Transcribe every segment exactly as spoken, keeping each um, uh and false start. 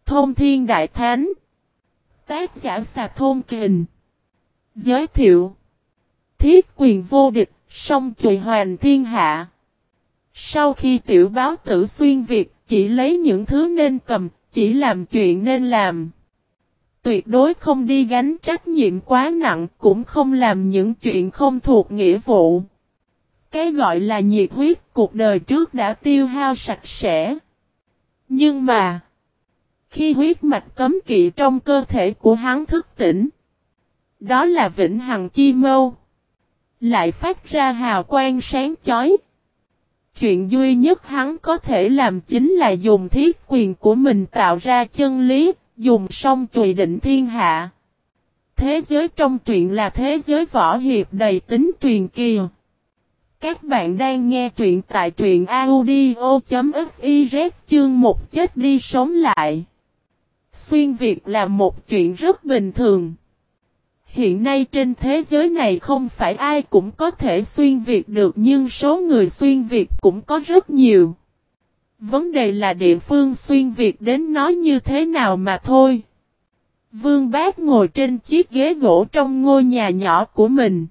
Thông Thiên Đại Thánh. Tác giả Xà Thôn Kình. Giới thiệu. Thiết quyền vô địch, song chùy hoành thiên hạ. Sau khi tiểu báo tử xuyên Việt, chỉ lấy những thứ nên cầm, chỉ làm chuyện nên làm. Tuyệt đối không đi gánh trách nhiệm quá nặng, cũng không làm những chuyện không thuộc nghĩa vụ. Cái gọi là nhiệt huyết cuộc đời trước đã tiêu hao sạch sẽ. Nhưng mà, khi huyết mạch cấm kỵ trong cơ thể của hắn thức tỉnh, đó là vĩnh hằng chi mâu, lại phát ra hào quang sáng chói. Chuyện duy nhất hắn có thể làm chính là dùng thiết quyền của mình tạo ra chân lý, dùng song chùy định thiên hạ. Thế giới trong truyện là thế giới võ hiệp đầy tính truyền kỳ. Các bạn đang nghe truyện tại truyện audio.fiz chương một chết đi sống lại. Xuyên Việt là một chuyện rất bình thường. Hiện nay trên thế giới này không phải ai cũng có thể xuyên Việt được, nhưng số người xuyên Việt cũng có rất nhiều. Vấn đề là địa phương xuyên Việt đến nó như thế nào mà thôi. Vương Bác ngồi trên chiếc ghế gỗ trong ngôi nhà nhỏ của mình.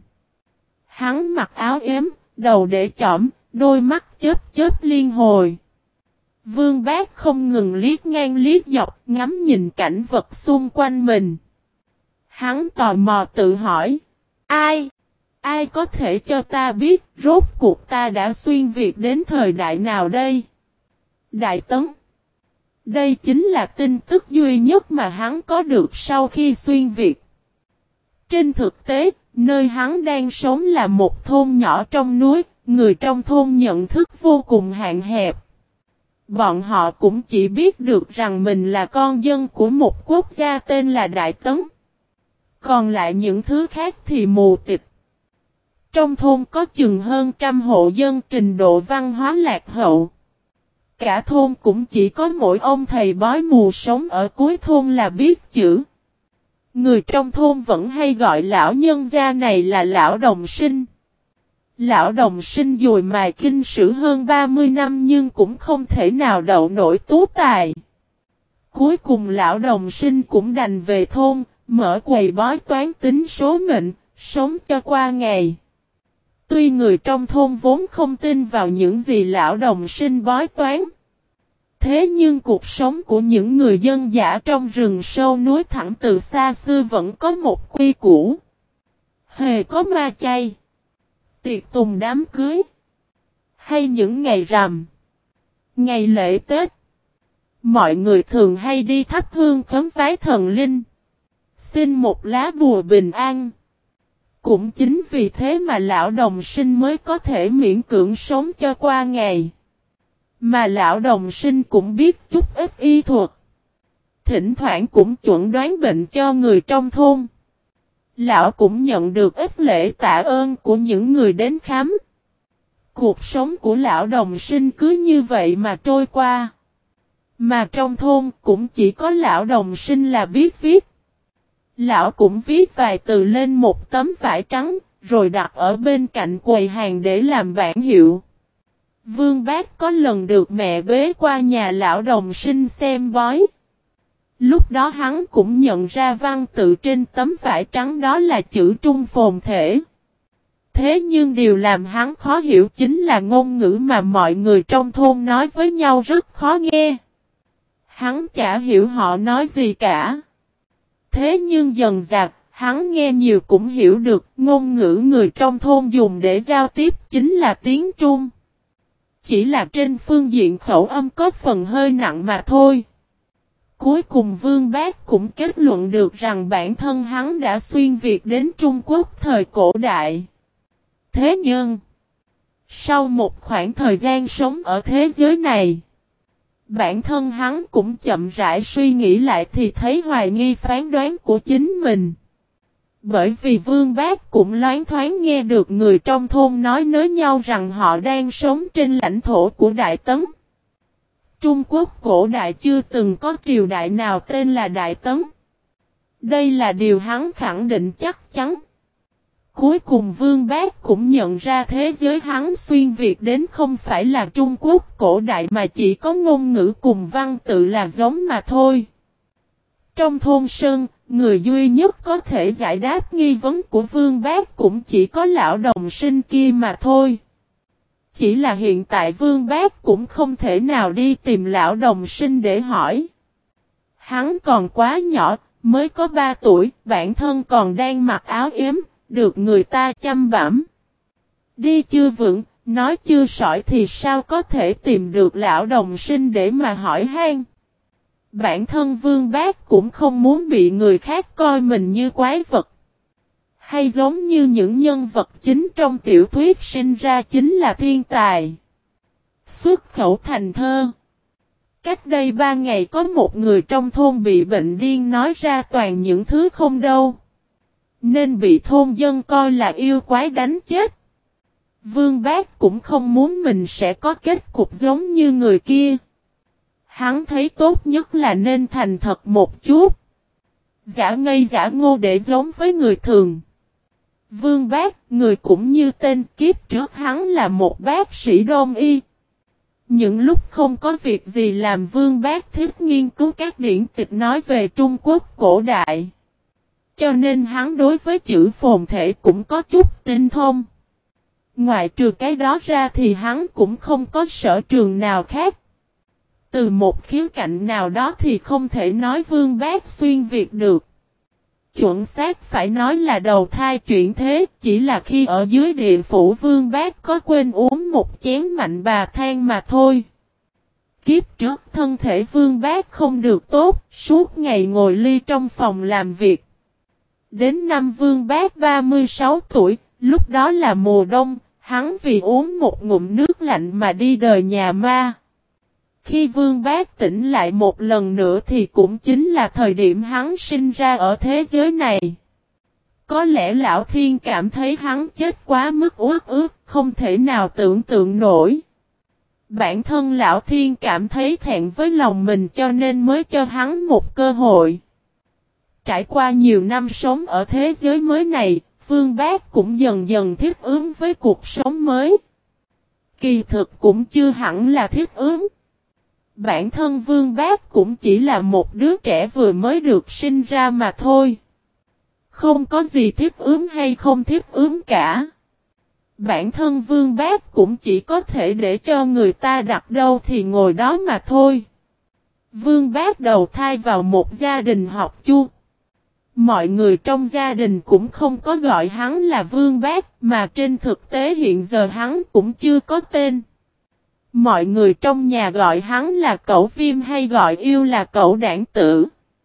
Hắn mặc áo ếm, đầu để chỏm, đôi mắt chớp chớp liên hồi. Vương Bác không ngừng liếc ngang liếc dọc, ngắm nhìn cảnh vật xung quanh mình. Hắn tò mò tự hỏi, ai? Ai có thể cho ta biết rốt cuộc ta đã xuyên Việt đến thời đại nào đây? Đại Tấn. Đây chính là tin tức duy nhất mà hắn có được sau khi xuyên Việt. Trên thực tế, nơi hắn đang sống là một thôn nhỏ trong núi, người trong thôn nhận thức vô cùng hạn hẹp. Bọn họ cũng chỉ biết được rằng mình là con dân của một quốc gia tên là Đại Tấn. Còn lại những thứ khác thì mù tịt. Trong thôn có chừng hơn trăm hộ dân trình độ văn hóa lạc hậu. Cả thôn cũng chỉ có mỗi ông thầy bói mù sống ở cuối thôn là biết chữ. Người trong thôn vẫn hay gọi lão nhân gia này là lão đồng sinh. Lão đồng sinh dùi mài kinh sử hơn ba mươi năm nhưng cũng không thể nào đậu nổi tú tài. Cuối cùng lão đồng sinh cũng đành về thôn, mở quầy bói toán tính số mệnh, sống cho qua ngày. Tuy người trong thôn vốn không tin vào những gì lão đồng sinh bói toán. Thế nhưng cuộc sống của những người dân dã trong rừng sâu núi thẳng từ xa xưa vẫn có một quy củ. Hề có ma chay, tiệc tùng đám cưới, hay những ngày rằm, ngày lễ Tết, mọi người thường hay đi thắp hương khấn vái thần linh, xin một lá bùa bình an. Cũng chính vì thế mà lão đồng sinh mới có thể miễn cưỡng sống cho qua ngày. Mà lão đồng sinh cũng biết chút ít y thuật. Thỉnh thoảng cũng chuẩn đoán bệnh cho người trong thôn. Lão cũng nhận được ít lễ tạ ơn của những người đến khám. Cuộc sống của lão đồng sinh cứ như vậy mà trôi qua. Mà trong thôn cũng chỉ có lão đồng sinh là biết viết. Lão cũng viết vài từ lên một tấm vải trắng, rồi đặt ở bên cạnh quầy hàng để làm bảng hiệu. Vương Bác có lần được mẹ bế qua nhà lão đồng sinh xem bói. Lúc đó hắn cũng nhận ra văn tự trên tấm vải trắng đó là chữ Trung phồn thể. Thế nhưng điều làm hắn khó hiểu chính là ngôn ngữ mà mọi người trong thôn nói với nhau rất khó nghe. Hắn chả hiểu họ nói gì cả. Thế nhưng dần dặc, hắn nghe nhiều cũng hiểu được ngôn ngữ người trong thôn dùng để giao tiếp chính là tiếng Trung. Chỉ là trên phương diện khẩu âm có phần hơi nặng mà thôi. Cuối cùng Vương Bác cũng kết luận được rằng bản thân hắn đã xuyên Việt đến Trung Quốc thời cổ đại. Thế nhưng, sau một khoảng thời gian sống ở thế giới này, bản thân hắn cũng chậm rãi suy nghĩ lại thì thấy hoài nghi phán đoán của chính mình. Bởi vì Vương Bác cũng loáng thoáng nghe được người trong thôn nói nới nhau rằng họ đang sống trên lãnh thổ của Đại Tấn. Trung Quốc cổ đại chưa từng có triều đại nào tên là Đại Tấn. Đây là điều hắn khẳng định chắc chắn. Cuối cùng Vương Bác cũng nhận ra thế giới hắn xuyên Việt đến không phải là Trung Quốc cổ đại mà chỉ có ngôn ngữ cùng văn tự là giống mà thôi. Trong thôn Sơn, người duy nhất có thể giải đáp nghi vấn của Vương Bác cũng chỉ có lão đồng sinh kia mà thôi. Chỉ là hiện tại Vương Bác cũng không thể nào đi tìm lão đồng sinh để hỏi. Hắn còn quá nhỏ, mới có ba tuổi, bản thân còn đang mặc áo yếm, được người ta chăm bẵm. Đi chưa vững, nói chưa sỏi thì sao có thể tìm được lão đồng sinh để mà hỏi han. Bản thân Vương Bác cũng không muốn bị người khác coi mình như quái vật. Hay giống như những nhân vật chính trong tiểu thuyết sinh ra chính là thiên tài. Xuất khẩu thành thơ. Cách đây ba ngày có một người trong thôn bị bệnh điên nói ra toàn những thứ không đâu. Nên bị thôn dân coi là yêu quái đánh chết. Vương Bác cũng không muốn mình sẽ có kết cục giống như người kia. Hắn thấy tốt nhất là nên thành thật một chút. Giả ngây giả ngô để giống với người thường. Vương Bác, người cũng như tên kiếp trước hắn là một bác sĩ đông y. Những lúc không có việc gì làm Vương Bác thích nghiên cứu các điển tịch nói về Trung Quốc cổ đại. Cho nên hắn đối với chữ phồn thể cũng có chút tinh thông. Ngoài trừ cái đó ra thì hắn cũng không có sở trường nào khác. Từ một khía cạnh nào đó thì không thể nói Vương Bác xuyên Việt được. Chuẩn xác phải nói là đầu thai chuyển thế, chỉ là khi ở dưới địa phủ Vương Bác có quên uống một chén mạnh bà than mà thôi. Kiếp trước thân thể Vương Bác không được tốt, suốt ngày ngồi ly trong phòng làm việc. Đến năm Vương Bác ba mươi sáu tuổi, lúc đó là mùa đông, hắn vì uống một ngụm nước lạnh mà đi đời nhà ma. Khi Vương Bác tỉnh lại một lần nữa thì cũng chính là thời điểm hắn sinh ra ở thế giới này. Có lẽ Lão Thiên cảm thấy hắn chết quá mức uất ức, không thể nào tưởng tượng nổi. Bản thân Lão Thiên cảm thấy thẹn với lòng mình cho nên mới cho hắn một cơ hội. Trải qua nhiều năm sống ở thế giới mới này, Vương Bác cũng dần dần thích ứng với cuộc sống mới. Kỳ thực cũng chưa hẳn là thích ứng. Bản thân Vương Bác cũng chỉ là một đứa trẻ vừa mới được sinh ra mà thôi. Không có gì thích ứng hay không thích ứng cả. Bản thân Vương Bác cũng chỉ có thể để cho người ta đặt đâu thì ngồi đó mà thôi. Vương Bác đầu thai vào một gia đình học chu. Mọi người trong gia đình cũng không có gọi hắn là Vương Bác, mà trên thực tế hiện giờ hắn cũng chưa có tên. Mọi người trong nhà gọi hắn là cẩu viêm hay gọi yêu là cẩu đảng tử.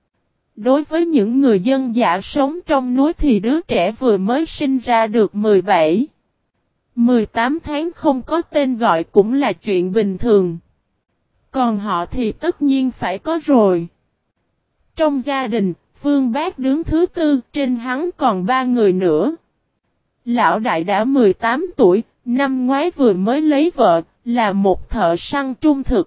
Đối với những người dân dã sống trong núi thì đứa trẻ vừa mới sinh ra được mười bảy, mười tám tháng không có tên gọi cũng là chuyện bình thường. Còn họ thì tất nhiên phải có rồi. Trong gia đình, Vương Bác đứng thứ tư, trên hắn còn ba người nữa. Lão đại đã mười tám tuổi, năm ngoái vừa mới lấy vợ, là một thợ săn trung thực.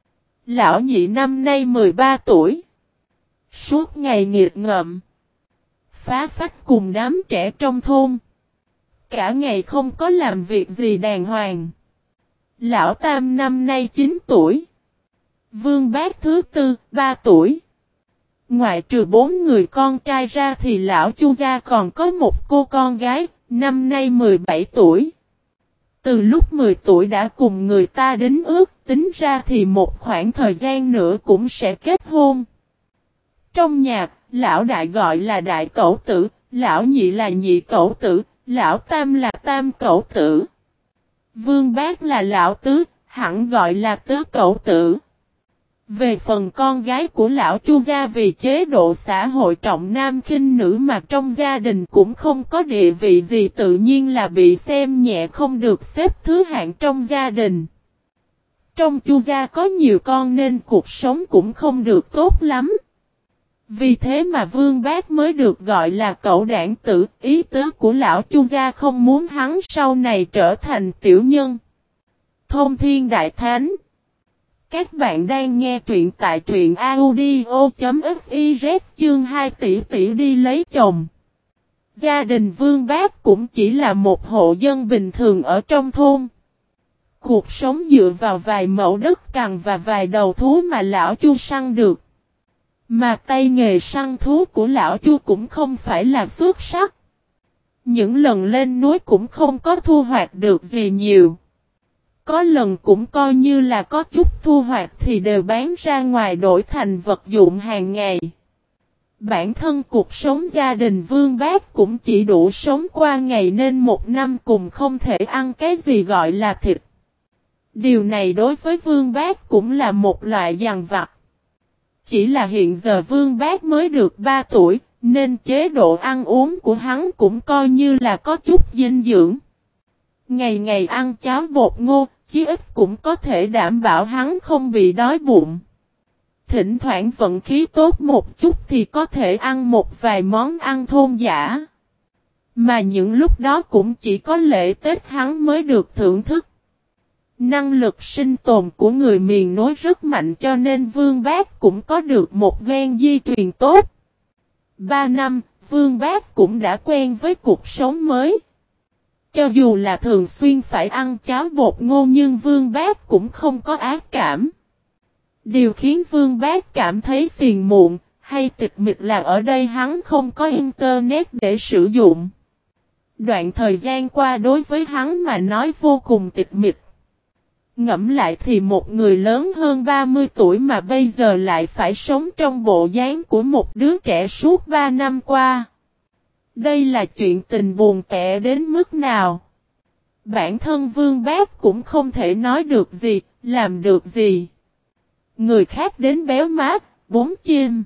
Lão nhị năm nay mười ba tuổi. Suốt ngày nghiệt ngợm. Phá phách cùng đám trẻ trong thôn. Cả ngày không có làm việc gì đàng hoàng. Lão tam năm nay chín tuổi. Vương Bác thứ tư, ba tuổi. Ngoại trừ bốn người con trai ra thì lão Chu gia còn có một cô con gái, năm nay mười bảy tuổi. Từ lúc mười tuổi đã cùng người ta đính ước, tính ra thì một khoảng thời gian nữa cũng sẽ kết hôn. Trong nhà, lão đại gọi là đại cẩu tử, lão nhị là nhị cẩu tử, lão tam là tam cẩu tử. Vương Bác là lão tứ, hẳn gọi là tứ cẩu tử. Về phần con gái của lão Chu gia vì chế độ xã hội trọng nam khinh nữ mà trong gia đình cũng không có địa vị gì, tự nhiên là bị xem nhẹ, không được xếp thứ hạng trong gia đình. Trong Chu gia có nhiều con nên cuộc sống cũng không được tốt lắm. Vì thế mà Vương Bác mới được gọi là cẩu đảng tử, ý tứ của lão Chu gia không muốn hắn sau này trở thành tiểu nhân. Thông Thiên Đại Thánh. Các bạn đang nghe truyện tại truyện audio.fiz chương hai tỷ tỷ đi lấy chồng. Gia đình Vương Bác cũng chỉ là một hộ dân bình thường ở trong thôn. Cuộc sống dựa vào vài mẫu đất cằn và vài đầu thú mà lão Chu săn được. Mà tay nghề săn thú của lão Chu cũng không phải là xuất sắc. Những lần lên núi cũng không có thu hoạch được gì nhiều. Có lần cũng coi như là có chút thu hoạch thì đều bán ra ngoài đổi thành vật dụng hàng ngày. Bản thân cuộc sống gia đình Vương Bác cũng chỉ đủ sống qua ngày nên một năm cùng không thể ăn cái gì gọi là thịt. Điều này đối với Vương Bác cũng là một loại dằn vặt. Chỉ là hiện giờ Vương Bác mới được ba tuổi, nên chế độ ăn uống của hắn cũng coi như là có chút dinh dưỡng. Ngày ngày ăn cháo bột ngô, chí ít cũng có thể đảm bảo hắn không bị đói bụng. Thỉnh thoảng vận khí tốt một chút thì có thể ăn một vài món ăn thôn dã. Mà những lúc đó cũng chỉ có lễ Tết hắn mới được thưởng thức. Năng lực sinh tồn của người miền núi rất mạnh cho nên Vương Bác cũng có được một gen di truyền tốt. Ba năm, Vương Bác cũng đã quen với cuộc sống mới. Cho dù là thường xuyên phải ăn cháo bột ngô nhưng Vương Bác cũng không có ác cảm. Điều khiến Vương Bác cảm thấy phiền muộn hay tịch mịch là ở đây hắn không có internet để sử dụng. Đoạn thời gian qua đối với hắn mà nói vô cùng tịch mịch. Ngẫm lại thì một người lớn hơn ba mươi tuổi mà bây giờ lại phải sống trong bộ dáng của một đứa trẻ suốt ba năm qua. Đây là chuyện tình buồn tẻ đến mức nào? Bản thân Vương Bác cũng không thể nói được gì, làm được gì. Người khác đến béo mát, bốn chim.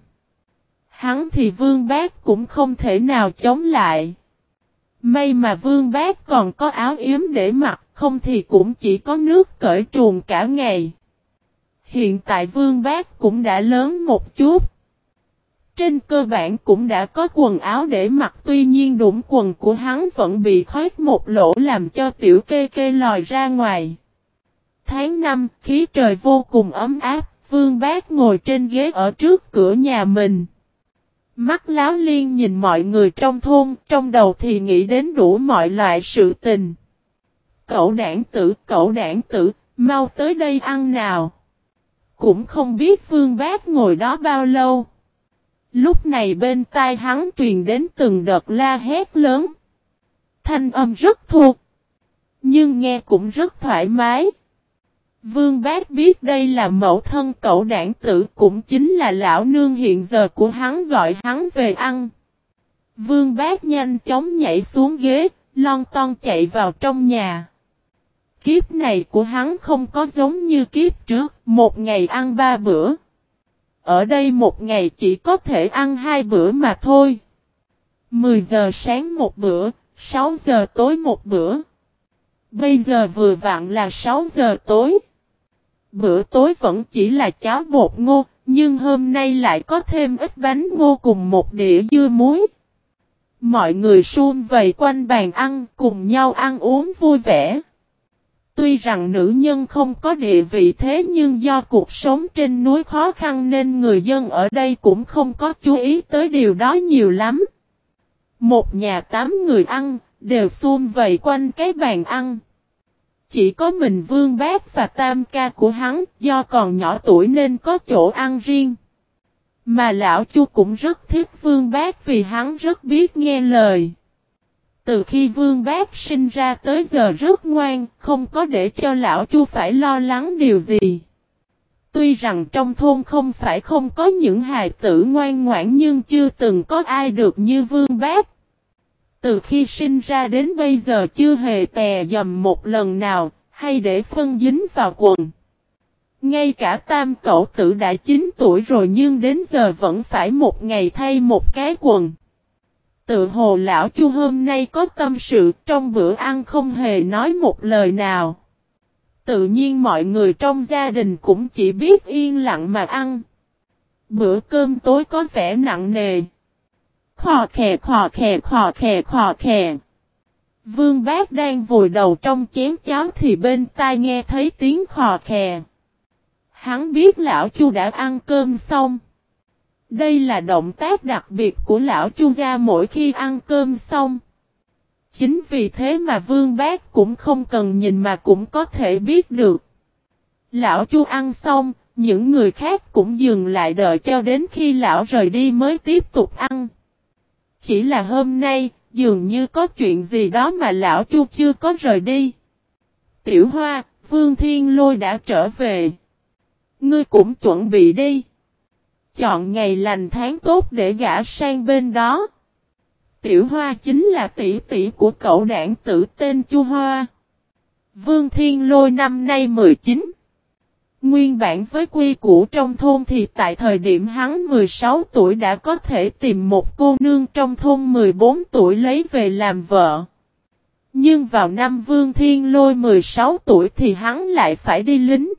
Hắn thì Vương Bác cũng không thể nào chống lại. May mà Vương Bác còn có áo yếm để mặc, không thì cũng chỉ có nước cởi truồng cả ngày. Hiện tại Vương Bác cũng đã lớn một chút. Trên cơ bản cũng đã có quần áo để mặc, tuy nhiên đũng quần của hắn vẫn bị khoét một lỗ làm cho tiểu kê kê lòi ra ngoài. Tháng năm, khí trời vô cùng ấm áp, Vương Bác ngồi trên ghế ở trước cửa nhà mình. Mắt láo liên nhìn mọi người trong thôn, trong đầu thì nghĩ đến đủ mọi loại sự tình. Cậu đảng tử, cậu đảng tử, mau tới đây ăn nào. Cũng không biết Vương Bác ngồi đó bao lâu. Lúc này bên tai hắn truyền đến từng đợt la hét lớn. Thanh âm rất thuộc, nhưng nghe cũng rất thoải mái. Vương Bác biết đây là mẫu thân cậu đảng tử, cũng chính là lão nương hiện giờ của hắn, gọi hắn về ăn. Vương Bác nhanh chóng nhảy xuống ghế, lon ton chạy vào trong nhà. Kiếp này của hắn không có giống như kiếp trước, một ngày ăn ba bữa. Ở đây một ngày chỉ có thể ăn hai bữa mà thôi. mười giờ sáng một bữa, sáu giờ tối một bữa. Bây giờ vừa vặn là sáu giờ tối. Bữa tối vẫn chỉ là cháo bột ngô, nhưng hôm nay lại có thêm ít bánh ngô cùng một đĩa dưa muối. Mọi người sum vây quanh bàn ăn, cùng nhau ăn uống vui vẻ. Tuy rằng nữ nhân không có địa vị thế nhưng do cuộc sống trên núi khó khăn nên người dân ở đây cũng không có chú ý tới điều đó nhiều lắm. Một nhà tám người ăn, đều sum vây quanh cái bàn ăn. Chỉ có mình Vương Bác và tam ca của hắn, do còn nhỏ tuổi nên có chỗ ăn riêng. Mà lão Chu cũng rất thích Vương Bác vì hắn rất biết nghe lời. Từ khi Vương Bác sinh ra tới giờ rất ngoan, không có để cho lão Chu phải lo lắng điều gì. Tuy rằng trong thôn không phải không có những hài tử ngoan ngoãn nhưng chưa từng có ai được như Vương Bác. Từ khi sinh ra đến bây giờ chưa hề tè dầm một lần nào, hay để phân dính vào quần. Ngay cả tam cậu tử đã chín tuổi rồi nhưng đến giờ vẫn phải một ngày thay một cái quần. Tự hồ lão Chu hôm nay có tâm sự, trong bữa ăn không hề nói một lời nào. Tự nhiên mọi người trong gia đình cũng chỉ biết yên lặng mà ăn. Bữa cơm tối có vẻ nặng nề. Khò khè khò khè khò khè khò khè. Vương Bác đang vùi đầu trong chén cháo thì bên tai nghe thấy tiếng khò khè. Hắn biết lão Chu đã ăn cơm xong. Đây là động tác đặc biệt của lão Chu gia mỗi khi ăn cơm xong. Chính vì thế mà Vương Bác cũng không cần nhìn mà cũng có thể biết được. Lão Chu ăn xong, những người khác cũng dừng lại đợi cho đến khi lão rời đi mới tiếp tục ăn. Chỉ là hôm nay, dường như có chuyện gì đó mà lão Chu chưa có rời đi. Tiểu Hoa, Vương Thiên Lôi đã trở về. Ngươi cũng chuẩn bị đi. Chọn ngày lành tháng tốt để gả sang bên đó. Tiểu Hoa chính là tỷ tỷ của cậu đảng tử tên Chu Hoa. Vương Thiên Lôi năm nay mười chín. Nguyên bản với quy củ trong thôn thì tại thời điểm hắn mười sáu tuổi đã có thể tìm một cô nương trong thôn mười bốn tuổi lấy về làm vợ. Nhưng vào năm Vương Thiên Lôi mười sáu tuổi thì hắn lại phải đi lính.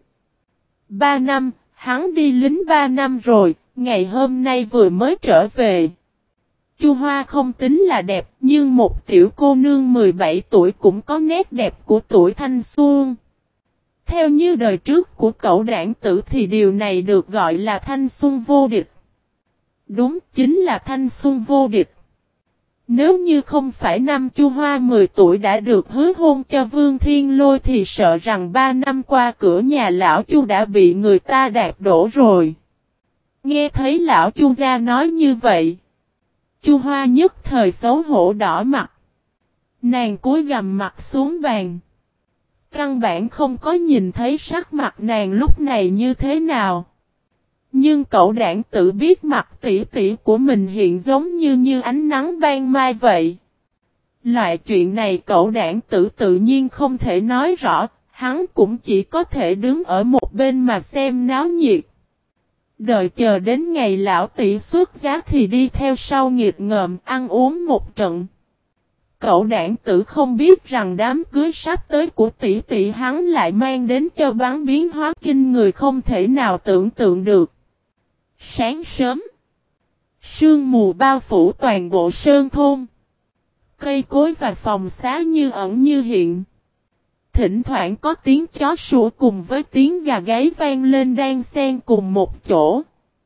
ba năm, hắn đi lính ba năm rồi, ngày hôm nay vừa mới trở về. Chu Hoa không tính là đẹp, nhưng một tiểu cô nương mười bảy tuổi cũng có nét đẹp của tuổi thanh xuân. Theo như đời trước của cậu đảng tử thì điều này được gọi là thanh xuân vô địch. Đúng, chính là thanh xuân vô địch. Nếu như không phải năm Chu Hoa mười tuổi đã được hứa hôn cho Vương Thiên Lôi thì sợ rằng ba năm qua cửa nhà lão Chu đã bị người ta đạp đổ rồi. Nghe thấy lão Chu gia nói như vậy, Chu Hoa nhất thời xấu hổ đỏ mặt. Nàng cúi gằm mặt xuống bàn. Căn bản không có nhìn thấy sắc mặt nàng lúc này như thế nào. Nhưng cậu đảng tử biết mặt tỷ tỷ của mình hiện giống như như ánh nắng ban mai vậy. Loại chuyện này cậu đảng tử tự nhiên không thể nói rõ, hắn cũng chỉ có thể đứng ở một bên mà xem náo nhiệt. Đợi chờ đến ngày lão tỷ xuất giá thì đi theo sau nghiệt ngợm ăn uống một trận. Cậu đảng tử không biết rằng đám cưới sắp tới của tỷ tỷ hắn lại mang đến cho bắn biến hóa kinh người không thể nào tưởng tượng được. Sáng sớm, sương mù bao phủ toàn bộ sơn thôn. Cây cối và phòng xá như ẩn như hiện. Thỉnh thoảng có tiếng chó sủa cùng với tiếng gà gáy vang lên đan xen cùng một chỗ.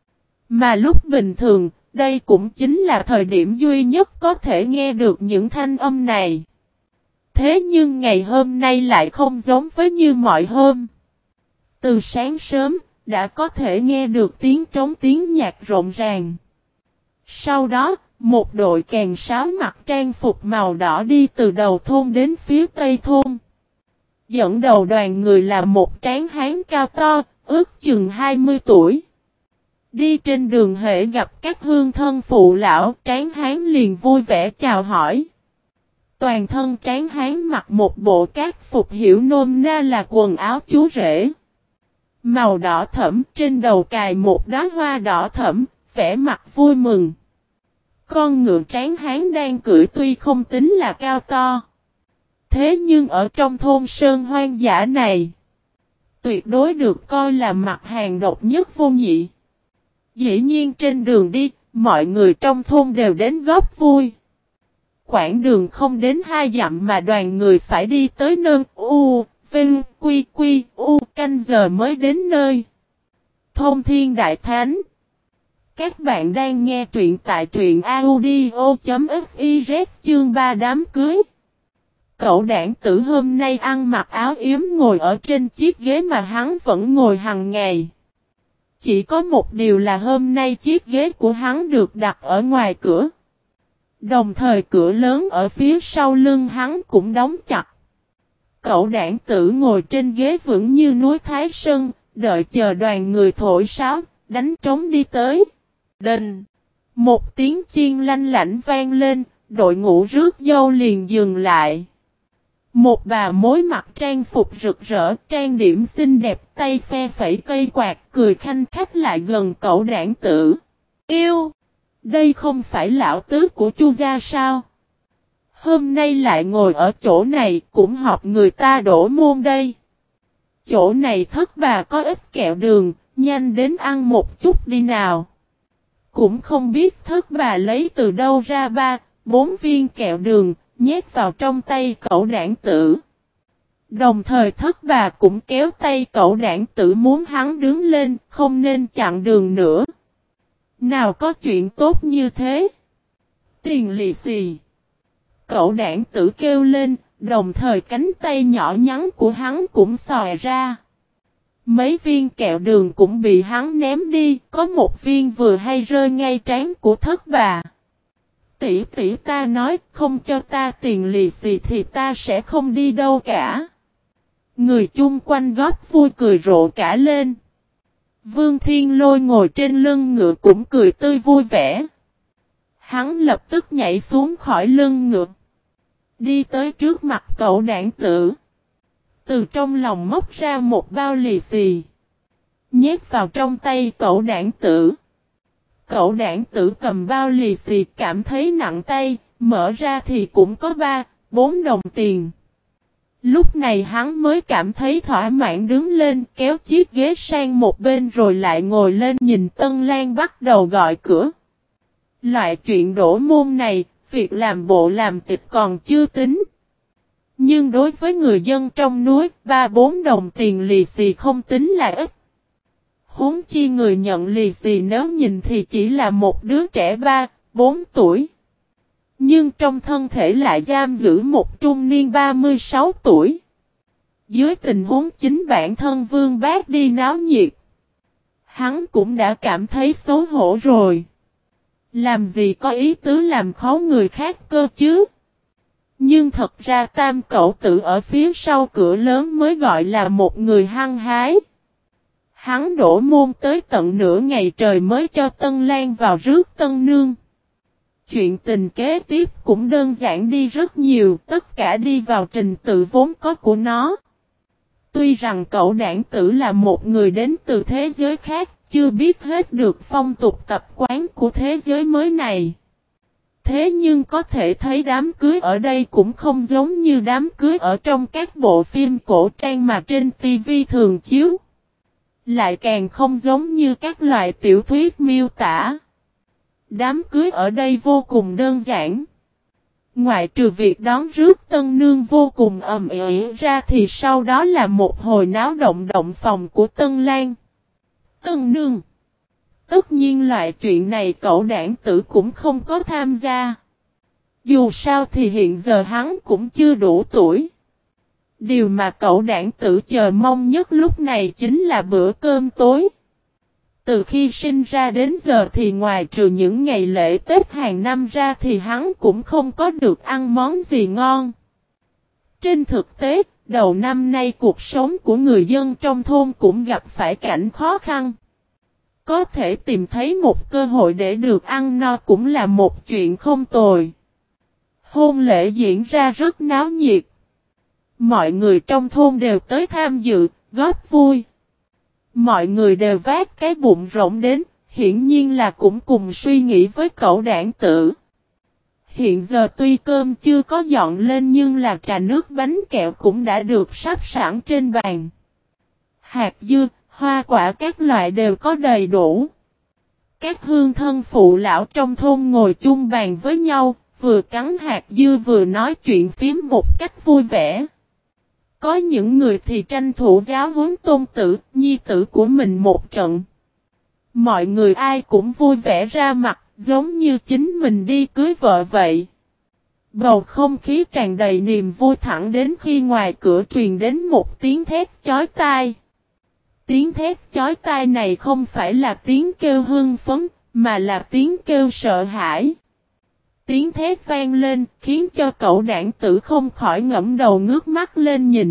Mà lúc bình thường, đây cũng chính là thời điểm duy nhất có thể nghe được những thanh âm này. Thế nhưng ngày hôm nay lại không giống với như mọi hôm. Từ sáng sớm, đã có thể nghe được tiếng trống tiếng nhạc rộn ràng. Sau đó, một đội kèn sáo mặc trang phục màu đỏ đi từ đầu thôn đến phía tây thôn. Dẫn đầu đoàn người là một tráng hán cao to, ước chừng hai mươi tuổi. Đi trên đường hễ gặp các hương thân phụ lão, tráng hán liền vui vẻ chào hỏi. Toàn thân tráng hán mặc một bộ cát phục hiểu nôm na là quần áo chú rể. Màu đỏ thẫm, trên đầu cài một đóa hoa đỏ thẫm, vẻ mặt vui mừng. Con ngựa tráng hán đang cưỡi tuy không tính là cao to. Thế nhưng ở trong thôn sơn hoang dã này, tuyệt đối được coi là mặt hàng độc nhất vô nhị. Dĩ nhiên trên đường đi, mọi người trong thôn đều đến góp vui. Quãng đường không đến hai dặm mà đoàn người phải đi tới nơi U, Vinh, Quy, Quy, U, canh giờ mới đến nơi. Thôn Thiên Đại Thánh. Các bạn đang nghe truyện tại truyện audio.fiz chương ba đám cưới. Cậu đảng tử hôm nay ăn mặc áo yếm ngồi ở trên chiếc ghế mà hắn vẫn ngồi hàng ngày. Chỉ có một điều là hôm nay chiếc ghế của hắn được đặt ở ngoài cửa. Đồng thời cửa lớn ở phía sau lưng hắn cũng đóng chặt. Cậu đảng tử ngồi trên ghế vững như núi Thái Sơn, đợi chờ đoàn người thổi sáo, đánh trống đi tới. Đinh! Một tiếng chiên lanh lảnh vang lên, đội ngũ rước dâu liền dừng lại. Một bà mối mặc trang phục rực rỡ, trang điểm xinh đẹp, tay phe phẩy cây quạt, cười khanh khách lại gần cậu đảng tử. Yêu! Đây không phải lão tứ của Chu gia sao? Hôm nay lại ngồi ở chỗ này, cũng họp người ta đổ môn đây. Chỗ này thất bà có ít kẹo đường, nhanh đến ăn một chút đi nào. Cũng không biết thất bà lấy từ đâu ra ba, bốn viên kẹo đường, nhét vào trong tay cậu đảng tử. Đồng thời thất bà cũng kéo tay cậu đảng tử muốn hắn đứng lên, không nên chặn đường nữa. Nào có chuyện tốt như thế? Tiền lì xì. Cậu đảng tử kêu lên, đồng thời cánh tay nhỏ nhắn của hắn cũng xòe ra. Mấy viên kẹo đường cũng bị hắn ném đi, có một viên vừa hay rơi ngay trán của thất bà. Tỷ tỷ ta nói không cho ta tiền lì xì thì ta sẽ không đi đâu cả. Người chung quanh góp vui cười rộ cả lên. Vương Thiên Lôi ngồi trên lưng ngựa cũng cười tươi vui vẻ. Hắn lập tức nhảy xuống khỏi lưng ngựa. Đi tới trước mặt cậu đảng tử. Từ trong lòng móc ra một bao lì xì. Nhét vào trong tay cậu đảng tử. Cậu đảng tử cầm bao lì xì cảm thấy nặng tay. Mở ra thì cũng có ba, bốn đồng tiền. Lúc này hắn mới cảm thấy thỏa mãn đứng lên kéo chiếc ghế sang một bên rồi lại ngồi lên nhìn Tân Lan bắt đầu gọi cửa. Loại chuyện đổ môn này, việc làm bộ làm tịch còn chưa tính. Nhưng đối với người dân trong núi, ba bốn đồng tiền lì xì không tính là ít. Huống chi người nhận lì xì nếu nhìn thì chỉ là một đứa trẻ ba, bốn tuổi. Nhưng trong thân thể lại giam giữ một trung niên ba mươi sáu tuổi. Dưới tình huống chính bản thân Vương Bác đi náo nhiệt. Hắn cũng đã cảm thấy xấu hổ rồi. Làm gì có ý tứ làm khó người khác cơ chứ. Nhưng thật ra tam cậu tử ở phía sau cửa lớn mới gọi là một người hăng hái. Hắn đổ môn tới tận nửa ngày trời mới cho Tân Lan vào rước Tân Nương. Chuyện tình kế tiếp cũng đơn giản đi rất nhiều, tất cả đi vào trình tự vốn có của nó. Tuy rằng cậu đảng tử là một người đến từ thế giới khác, chưa biết hết được phong tục tập quán của thế giới mới này. Thế nhưng có thể thấy đám cưới ở đây cũng không giống như đám cưới ở trong các bộ phim cổ trang mà trên ti vi thường chiếu. Lại càng không giống như các loại tiểu thuyết miêu tả. Đám cưới ở đây vô cùng đơn giản. Ngoại trừ việc đón rước tân nương vô cùng ầm ĩ ra thì sau đó là một hồi náo động động phòng của Tân Lan. Tân nương. Tất nhiên loại chuyện này cậu đảng tử cũng không có tham gia. Dù sao thì hiện giờ hắn cũng chưa đủ tuổi. Điều mà cậu đảng tử chờ mong nhất lúc này chính là bữa cơm tối. Từ khi sinh ra đến giờ thì ngoài trừ những ngày lễ Tết hàng năm ra thì hắn cũng không có được ăn món gì ngon. Trên thực tế, đầu năm nay cuộc sống của người dân trong thôn cũng gặp phải cảnh khó khăn. Có thể tìm thấy một cơ hội để được ăn no cũng là một chuyện không tồi. Hôn lễ diễn ra rất náo nhiệt. Mọi người trong thôn đều tới tham dự, góp vui. Mọi người đều vác cái bụng rỗng đến, hiển nhiên là cũng cùng suy nghĩ với cậu đảng tử. Hiện giờ tuy cơm chưa có dọn lên nhưng là trà nước bánh kẹo cũng đã được sắp sẵn trên bàn. Hạt dưa, hoa quả các loại đều có đầy đủ. Các hương thân phụ lão trong thôn ngồi chung bàn với nhau, vừa cắn hạt dưa vừa nói chuyện phím một cách vui vẻ. Có những người thì tranh thủ giáo huấn tôn tử, nhi tử của mình một trận. Mọi người ai cũng vui vẻ ra mặt, giống như chính mình đi cưới vợ vậy. Bầu không khí tràn đầy niềm vui thẳng đến khi ngoài cửa truyền đến một tiếng thét chói tai. Tiếng thét chói tai này không phải là tiếng kêu hưng phấn, mà là tiếng kêu sợ hãi. Tiếng thét vang lên, khiến cho cậu đảng tử không khỏi ngẫm đầu ngước mắt lên nhìn.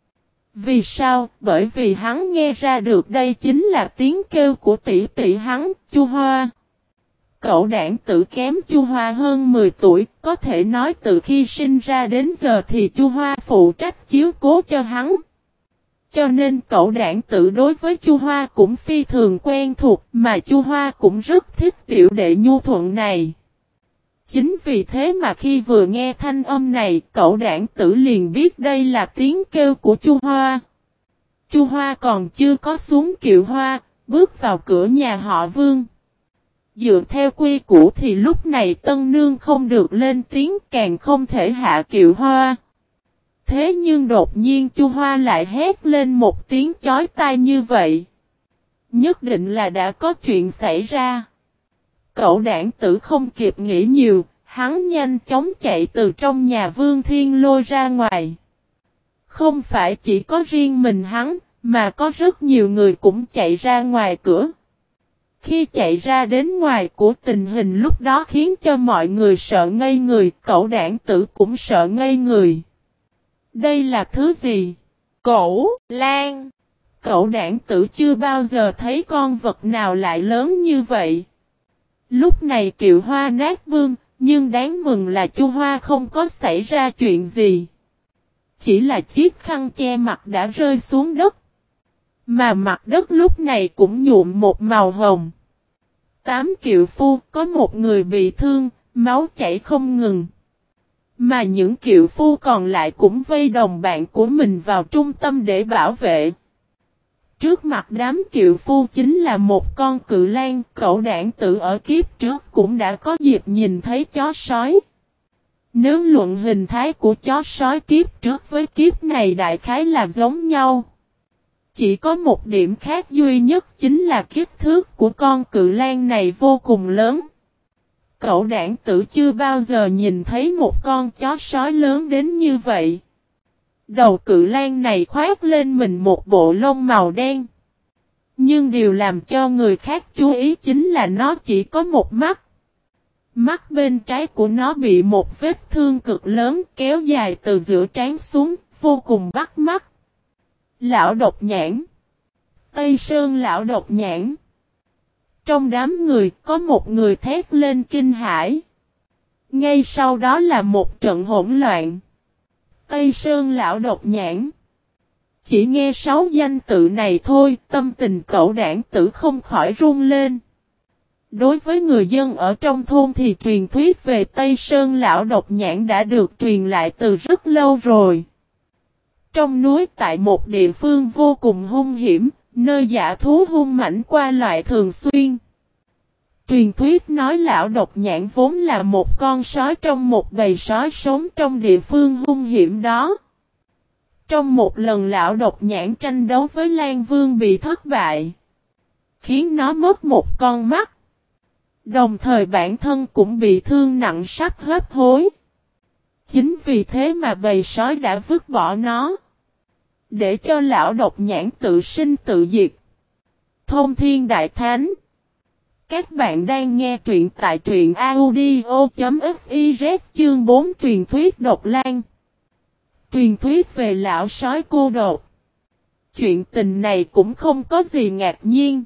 Vì sao? Bởi vì hắn nghe ra được đây chính là tiếng kêu của tỷ tỷ hắn, Chu Hoa. Cậu đảng tử kém Chu Hoa hơn mười tuổi, có thể nói từ khi sinh ra đến giờ thì Chu Hoa phụ trách chiếu cố cho hắn. Cho nên cậu đảng tử đối với Chu Hoa cũng phi thường quen thuộc, mà Chu Hoa cũng rất thích tiểu đệ nhu thuận này. Chính vì thế mà khi vừa nghe thanh âm này, cậu đảng tử liền biết đây là tiếng kêu của Chu Hoa. Chu Hoa còn chưa có xuống kiệu hoa, bước vào cửa nhà họ Vương. Dựa theo quy củ thì lúc này tân nương không được lên tiếng, càng không thể hạ kiệu hoa. Thế nhưng đột nhiên Chu Hoa lại hét lên một tiếng chói tai như vậy. Nhất định là đã có chuyện xảy ra. Cậu đảng tử không kịp nghĩ nhiều, hắn nhanh chóng chạy từ trong nhà Vương Thiên Lôi ra ngoài. Không phải chỉ có riêng mình hắn, Mà có rất nhiều người cũng chạy ra ngoài cửa. Khi chạy ra đến ngoài của tình hình lúc đó khiến cho mọi người sợ ngây người, cẩu đảng tử cũng sợ ngây người. Đây là thứ gì? Cẩu lang. Cẩu đảng tử chưa bao giờ thấy con vật nào lại lớn như vậy. Lúc này Kiệu Hoa nát vương, nhưng đáng mừng là Chu Hoa không có xảy ra chuyện gì. Chỉ là chiếc khăn che mặt đã rơi xuống đất. Mà mặt đất lúc này cũng nhuộm một màu hồng. Tám kiệu phu có một người bị thương, máu chảy không ngừng. Mà những kiệu phu còn lại cũng vây đồng bạn của mình vào trung tâm để bảo vệ. Trước mặt đám kiệu phu chính là một con cự lang, cẩu đảng tử ở kiếp trước cũng đã có dịp nhìn thấy chó sói. Nếu luận hình thái của chó sói kiếp trước với kiếp này đại khái là giống nhau. Chỉ có một điểm khác duy nhất chính là kích thước của con cự lang này vô cùng lớn. Cẩu đảng tử chưa bao giờ nhìn thấy một con chó sói lớn đến như vậy. Đầu cự lang này khoác lên mình một bộ lông màu đen. Nhưng điều làm cho người khác chú ý chính là nó chỉ có một mắt. Mắt bên trái của nó bị một vết thương cực lớn kéo dài từ giữa trán xuống, vô cùng bắt mắt. Lão độc nhãn. Tây Sơn lão độc nhãn. Trong đám người có một người thét lên kinh hãi. Ngay sau đó là một trận hỗn loạn. Tây Sơn lão độc nhãn. Chỉ nghe sáu danh tự này thôi, tâm tình cẩu đảng tử không khỏi run lên. Đối với người dân ở trong thôn thì truyền thuyết về Tây Sơn lão độc nhãn đã được truyền lại từ rất lâu rồi. Trong núi tại một địa phương vô cùng hung hiểm, nơi dã thú hung mãnh qua lại thường xuyên. Truyền thuyết nói lão độc nhãn vốn là một con sói trong một bầy sói sống trong địa phương hung hiểm đó. Trong một lần lão độc nhãn tranh đấu với Lan Vương bị thất bại, khiến nó mất một con mắt. Đồng thời bản thân cũng bị thương nặng sắp hấp hối. Chính vì thế mà bầy sói đã vứt bỏ nó, để cho lão độc nhãn tự sinh tự diệt. Thông Thiên Đại Thánh. Các bạn đang nghe truyện tại truyện audio.fiz chương bốn truyền thuyết độc lang. Truyền thuyết về lão sói cô độc. Chuyện tình này cũng không có gì ngạc nhiên.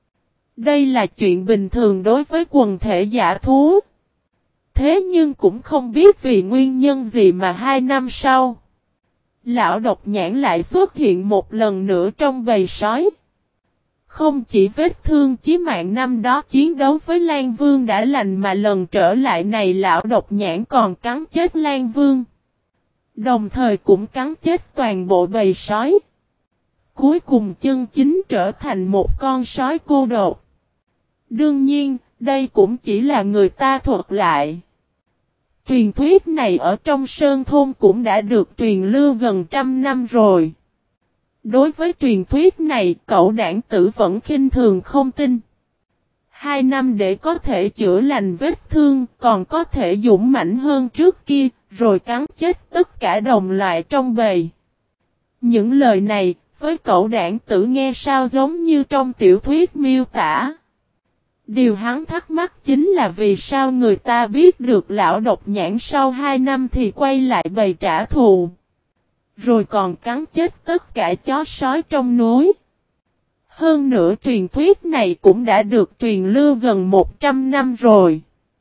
Đây là chuyện bình thường đối với quần thể dã thú. Thế nhưng cũng không biết vì nguyên nhân gì mà hai năm sau, lão độc nhãn lại xuất hiện một lần nữa trong bầy sói. Không chỉ vết thương chí mạng năm đó chiến đấu với Lan Vương đã lành mà lần trở lại này lão độc nhãn còn cắn chết Lan Vương. Đồng thời cũng cắn chết toàn bộ bầy sói. Cuối cùng chân chính trở thành một con sói cô độc. Đương nhiên, đây cũng chỉ là người ta thuật lại. Truyền thuyết này ở trong sơn thôn cũng đã được truyền lưu gần trăm năm rồi. Đối với truyền thuyết này, cẩu đảng tử vẫn khinh thường không tin. Hai năm để có thể chữa lành vết thương, còn có thể dũng mãnh hơn trước kia, rồi cắn chết tất cả đồng loại trong bầy. Những lời này, với cẩu đảng tử nghe sao giống như trong tiểu thuyết miêu tả. Điều hắn thắc mắc chính là vì sao người ta biết được lão độc nhãn sau hai năm thì quay lại bầy trả thù. Rồi còn cắn chết tất cả chó sói trong núi. Hơn nữa truyền thuyết này cũng đã được truyền lưu gần một trăm năm rồi.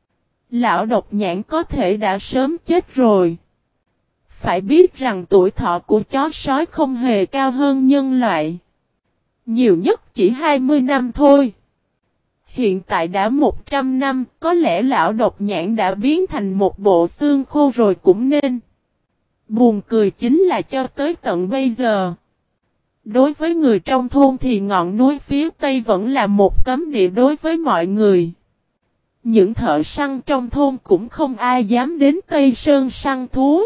Lão độc nhãn có thể đã sớm chết rồi. Phải biết rằng tuổi thọ của chó sói không hề cao hơn nhân loại. Nhiều nhất chỉ hai mươi năm thôi. Hiện tại đã một trăm năm, có lẽ lão độc nhãn đã biến thành một bộ xương khô rồi cũng nên. Buồn cười chính là cho tới tận bây giờ. Đối với người trong thôn thì ngọn núi phía Tây vẫn là một cấm địa đối với mọi người. Những thợ săn trong thôn cũng không ai dám đến Tây Sơn săn thú.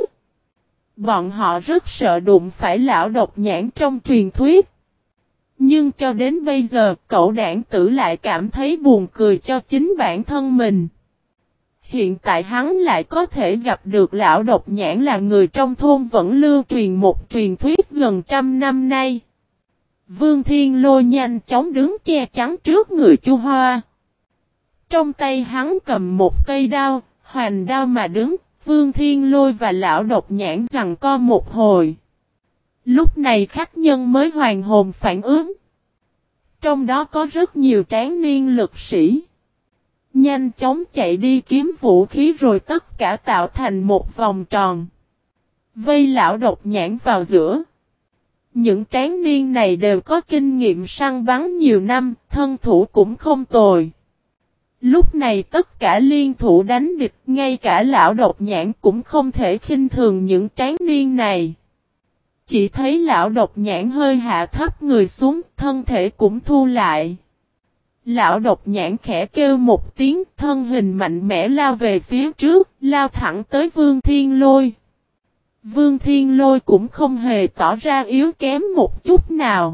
Bọn họ rất sợ đụng phải lão độc nhãn trong truyền thuyết. Nhưng cho đến bây giờ, cẩu đảng tử lại cảm thấy buồn cười cho chính bản thân mình. Hiện tại hắn lại có thể gặp được lão độc nhãn là người trong thôn vẫn lưu truyền một truyền thuyết gần trăm năm nay. Vương Thiên Lôi nhanh chóng đứng che chắn trước người Chu Hoa. Trong tay hắn cầm một cây đao, hoành đao mà đứng, Vương Thiên Lôi và lão độc nhãn giằng co một hồi. Lúc này khách nhân mới hoàn hồn phản ứng. Trong đó có rất nhiều tráng niên lực sĩ. Nhanh chóng chạy đi kiếm vũ khí rồi tất cả tạo thành một vòng tròn. Vây lão độc nhãn vào giữa. Những tráng niên này đều có kinh nghiệm săn bắn nhiều năm, thân thủ cũng không tồi. Lúc này tất cả liên thủ đánh địch, ngay cả lão độc nhãn cũng không thể khinh thường những tráng niên này. Chỉ thấy lão độc nhãn hơi hạ thấp người xuống, thân thể cũng thu lại. Lão độc nhãn khẽ kêu một tiếng, thân hình mạnh mẽ lao về phía trước, lao thẳng tới Vương Thiên Lôi. Vương Thiên Lôi cũng không hề tỏ ra yếu kém một chút nào.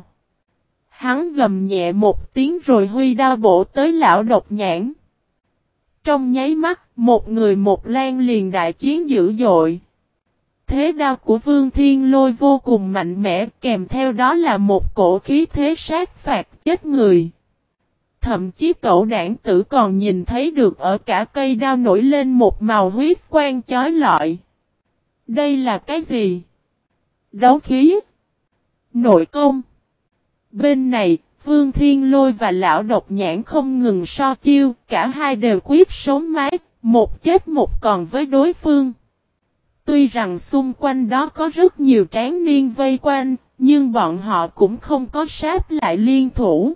Hắn gầm nhẹ một tiếng rồi huy đao bổ tới lão độc nhãn. Trong nháy mắt, một người một lan liền đại chiến dữ dội. Thế đao của Vương Thiên Lôi vô cùng mạnh mẽ, kèm theo đó là một cổ khí thế sát phạt chết người. Thậm chí cậu đảng tử còn nhìn thấy được ở cả cây đao nổi lên một màu huyết quang chói lọi. Đây là cái gì? Đấu khí? Nội công? Bên này, Vương Thiên Lôi và lão độc nhãn không ngừng so chiêu, cả hai đều quyết sống mái, một chết một còn với đối phương. Tuy rằng xung quanh đó có rất nhiều tráng niên vây quanh, nhưng bọn họ cũng không có sáp lại liên thủ.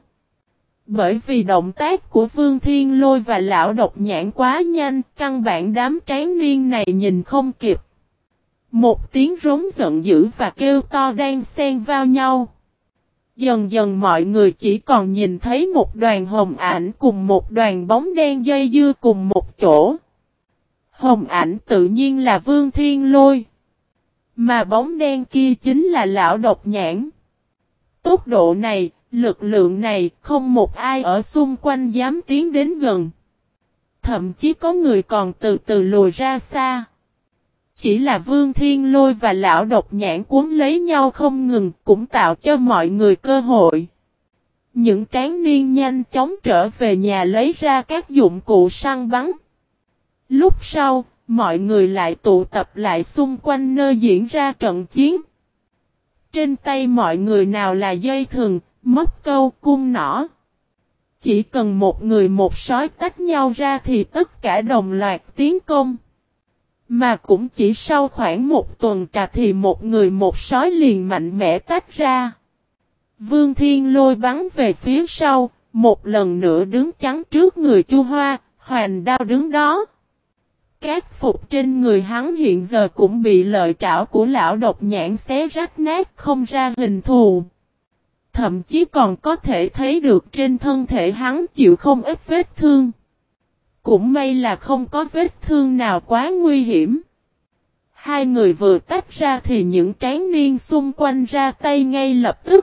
Bởi vì động tác của Vương Thiên Lôi và lão độc nhãn quá nhanh, căn bản đám tráng niên này nhìn không kịp. Một tiếng rống giận dữ và kêu to đang xen vào nhau. Dần dần mọi người chỉ còn nhìn thấy một đoàn hồng ảnh cùng một đoàn bóng đen dây dưa cùng một chỗ. Hồng ảnh tự nhiên là Vương Thiên Lôi. Mà bóng đen kia chính là lão độc nhãn. Tốc độ này, lực lượng này, không một ai ở xung quanh dám tiến đến gần. Thậm chí có người còn từ từ lùi ra xa. Chỉ là Vương Thiên Lôi và lão độc nhãn cuốn lấy nhau không ngừng, cũng tạo cho mọi người cơ hội. Những tráng niên nhanh chóng trở về nhà lấy ra các dụng cụ săn bắn. Lúc sau, mọi người lại tụ tập lại xung quanh nơi diễn ra trận chiến. Trên tay mọi người nào là dây thừng, móc câu, cung nỏ. Chỉ cần một người một sói tách nhau ra thì tất cả đồng loạt tiến công. Mà cũng chỉ sau khoảng một tuần trà thì một người một sói liền mạnh mẽ tách ra. Vương Thiên Lôi bắn về phía sau, một lần nữa đứng chắn trước người Chu Hoa, hoành đao đứng đó. Các phục trên người hắn hiện giờ cũng bị lợi trảo của lão độc nhãn xé rách nát không ra hình thù. Thậm chí còn có thể thấy được trên thân thể hắn chịu không ít vết thương. Cũng may là không có vết thương nào quá nguy hiểm. Hai người vừa tách ra thì những tráng niên xung quanh ra tay ngay lập tức.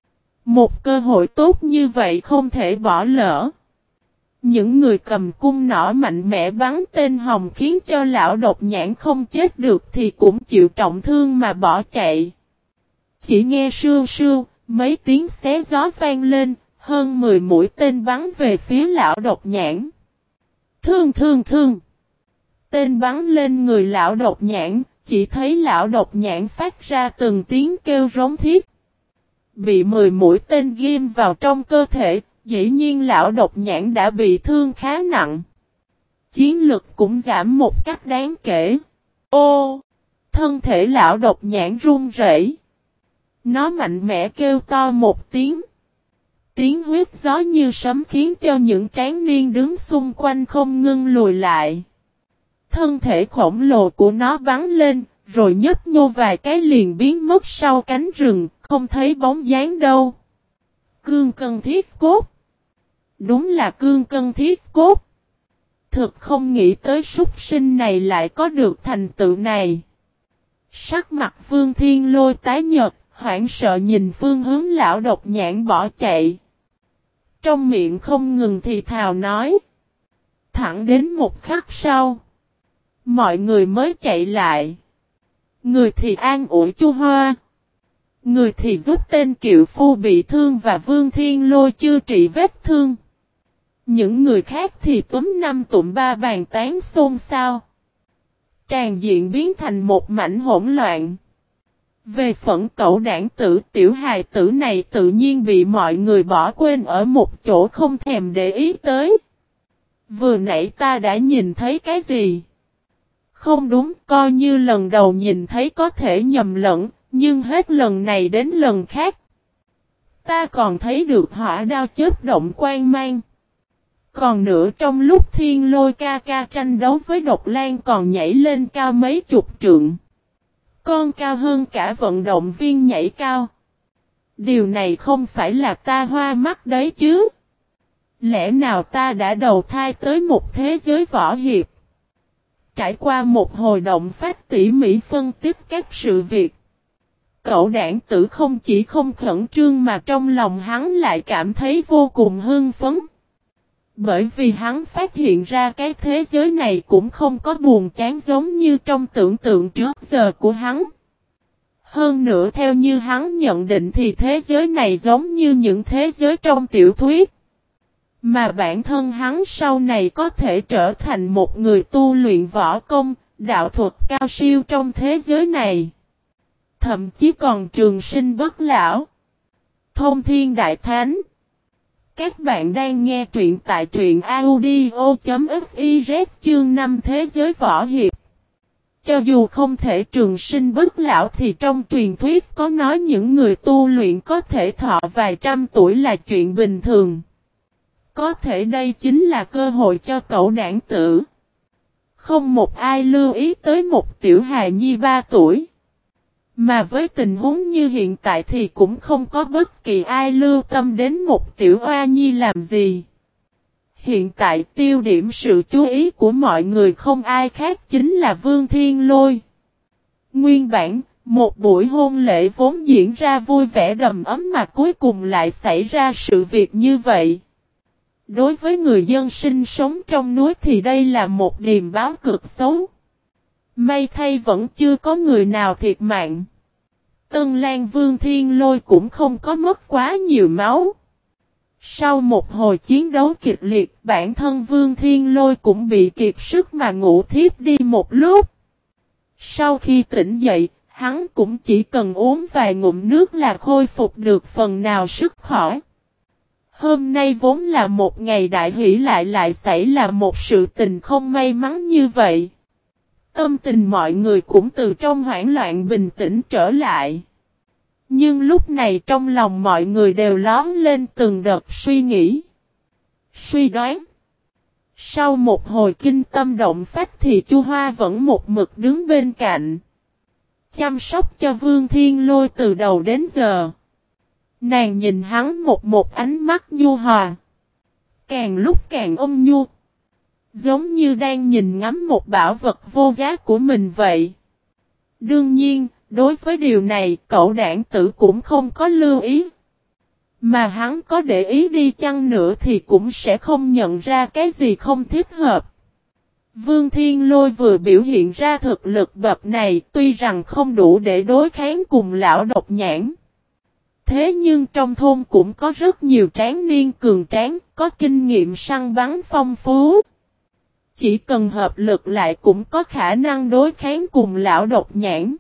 Một cơ hội tốt như vậy không thể bỏ lỡ. Những người cầm cung nỏ mạnh mẽ bắn tên hồng khiến cho lão độc nhãn không chết được thì cũng chịu trọng thương mà bỏ chạy. Chỉ nghe sưu sưu, mấy tiếng xé gió vang lên, hơn mười mũi tên bắn về phía lão độc nhãn. Thương thương thương. Tên bắn lên người lão độc nhãn, chỉ thấy lão độc nhãn phát ra từng tiếng kêu rống thiết. Bị mười mũi tên ghim vào trong cơ thể, dĩ nhiên lão độc nhãn đã bị thương khá nặng. Chiến lực cũng giảm một cách đáng kể. Ô! Thân thể lão độc nhãn run rẩy. Nó mạnh mẽ kêu to một tiếng. Tiếng huyết gió như sấm khiến cho những tráng niên đứng xung quanh không ngưng lùi lại. Thân thể khổng lồ của nó bắn lên, rồi nhấp nhô vài cái liền biến mất sau cánh rừng, không thấy bóng dáng đâu. Cương cân thiết cốt. Đúng là cương cân thiết cốt. Thực không nghĩ tới súc sinh này lại có được thành tựu này. Sắc mặt Vương Thiên Lôi tái nhợt, hoảng sợ nhìn phương hướng lão độc nhãn bỏ chạy. Trong miệng không ngừng thì thào nói. Thẳng đến một khắc sau. Mọi người mới chạy lại. Người thì an ủi Chu Hoa. Người thì giúp tên kiệu phu bị thương và Vương Thiên Lôi chữa trị vết thương. Những người khác thì túm năm tụm ba bàn tán xôn xao. Tràn diện biến thành một mảnh hỗn loạn. Về phận cẩu đảng tử, tiểu hài tử này tự nhiên bị mọi người bỏ quên ở một chỗ không thèm để ý tới. Vừa nãy ta đã nhìn thấy cái gì? Không đúng, coi như lần đầu nhìn thấy có thể nhầm lẫn, nhưng hết lần này đến lần khác. Ta còn thấy được hỏa đao chớp động quang mang. Còn nữa trong lúc Thiên Lôi ca ca tranh đấu với Độc Lan còn nhảy lên cao mấy chục trượng. Con cao hơn cả vận động viên nhảy cao. Điều này không phải là ta hoa mắt đấy chứ. Lẽ nào ta đã đầu thai tới một thế giới võ hiệp? Trải qua một hồi động phát tỉ mỉ phân tích các sự việc. Cậu đảng tử không chỉ không khẩn trương mà trong lòng hắn lại cảm thấy vô cùng hưng phấn. Bởi vì hắn phát hiện ra cái thế giới này cũng không có buồn chán giống như trong tưởng tượng trước giờ của hắn. Hơn nữa theo như hắn nhận định thì thế giới này giống như những thế giới trong tiểu thuyết. Mà bản thân hắn sau này có thể trở thành một người tu luyện võ công, đạo thuật cao siêu trong thế giới này. Thậm chí còn trường sinh bất lão. Thông thiên đại thánh. Các bạn đang nghe truyện tại truyện audio.fiz chương năm Thế giới võ hiệp. Cho dù không thể trường sinh bất lão thì trong truyền thuyết có nói những người tu luyện có thể thọ vài trăm tuổi là chuyện bình thường. Có thể đây chính là cơ hội cho cậu đảng tử. Không một ai lưu ý tới một tiểu hài nhi ba tuổi. Mà với tình huống như hiện tại thì cũng không có bất kỳ ai lưu tâm đến một tiểu oa nhi làm gì. Hiện tại tiêu điểm sự chú ý của mọi người không ai khác chính là Vương Thiên Lôi. Nguyên bản, một buổi hôn lễ vốn diễn ra vui vẻ đầm ấm mà cuối cùng lại xảy ra sự việc như vậy. Đối với người dân sinh sống trong núi thì đây là một điềm báo cực xấu. May thay vẫn chưa có người nào thiệt mạng. Tân Lan Vương Thiên Lôi cũng không có mất quá nhiều máu. Sau một hồi chiến đấu kịch liệt, bản thân Vương Thiên Lôi cũng bị kiệt sức mà ngủ thiếp đi một lúc. Sau khi tỉnh dậy, hắn cũng chỉ cần uống vài ngụm nước là khôi phục được phần nào sức khỏi. Hôm nay vốn là một ngày đại hỷ lại lại xảy là một sự tình không may mắn như vậy. Tâm tình mọi người cũng từ trong hoảng loạn bình tĩnh trở lại. Nhưng lúc này trong lòng mọi người đều lóm lên từng đợt suy nghĩ. Suy đoán. Sau một hồi kinh tâm động phách thì Chu Hoa vẫn một mực đứng bên cạnh. Chăm sóc cho Vương Thiên Lôi từ đầu đến giờ. Nàng nhìn hắn một một ánh mắt nhu hòa. Càng lúc càng ôn nhu. Giống như đang nhìn ngắm một bảo vật vô giá của mình vậy. Đương nhiên, đối với điều này cậu đảng tử cũng không có lưu ý. Mà hắn có để ý đi chăng nữa thì cũng sẽ không nhận ra cái gì không thích hợp. Vương Thiên Lôi vừa biểu hiện ra thực lực bậc này tuy rằng không đủ để đối kháng cùng lão độc nhãn. Thế nhưng trong thôn cũng có rất nhiều tráng niên cường tráng, có kinh nghiệm săn bắn phong phú. Chỉ cần hợp lực lại cũng có khả năng đối kháng cùng lão độc nhãn.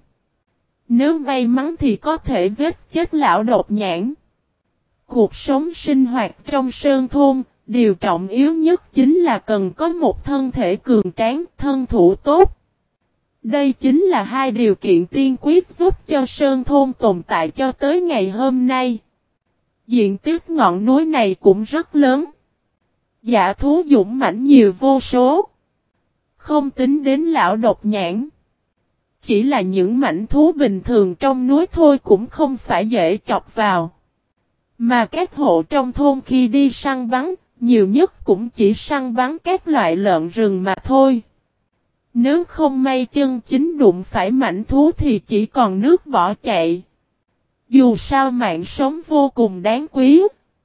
Nếu may mắn thì có thể giết chết lão độc nhãn. Cuộc sống sinh hoạt trong sơn thôn, điều trọng yếu nhất chính là cần có một thân thể cường tráng, thân thủ tốt. Đây chính là hai điều kiện tiên quyết giúp cho sơn thôn tồn tại cho tới ngày hôm nay. Diện tích ngọn núi này cũng rất lớn. Dã thú dũng mãnh nhiều vô số. Không tính đến lão độc nhãn. Chỉ là những mảnh thú bình thường trong núi thôi cũng không phải dễ chọc vào. Mà các hộ trong thôn khi đi săn bắn, nhiều nhất cũng chỉ săn bắn các loại lợn rừng mà thôi. Nếu không may chân chính đụng phải mảnh thú thì chỉ còn nước bỏ chạy. Dù sao mạng sống vô cùng đáng quý.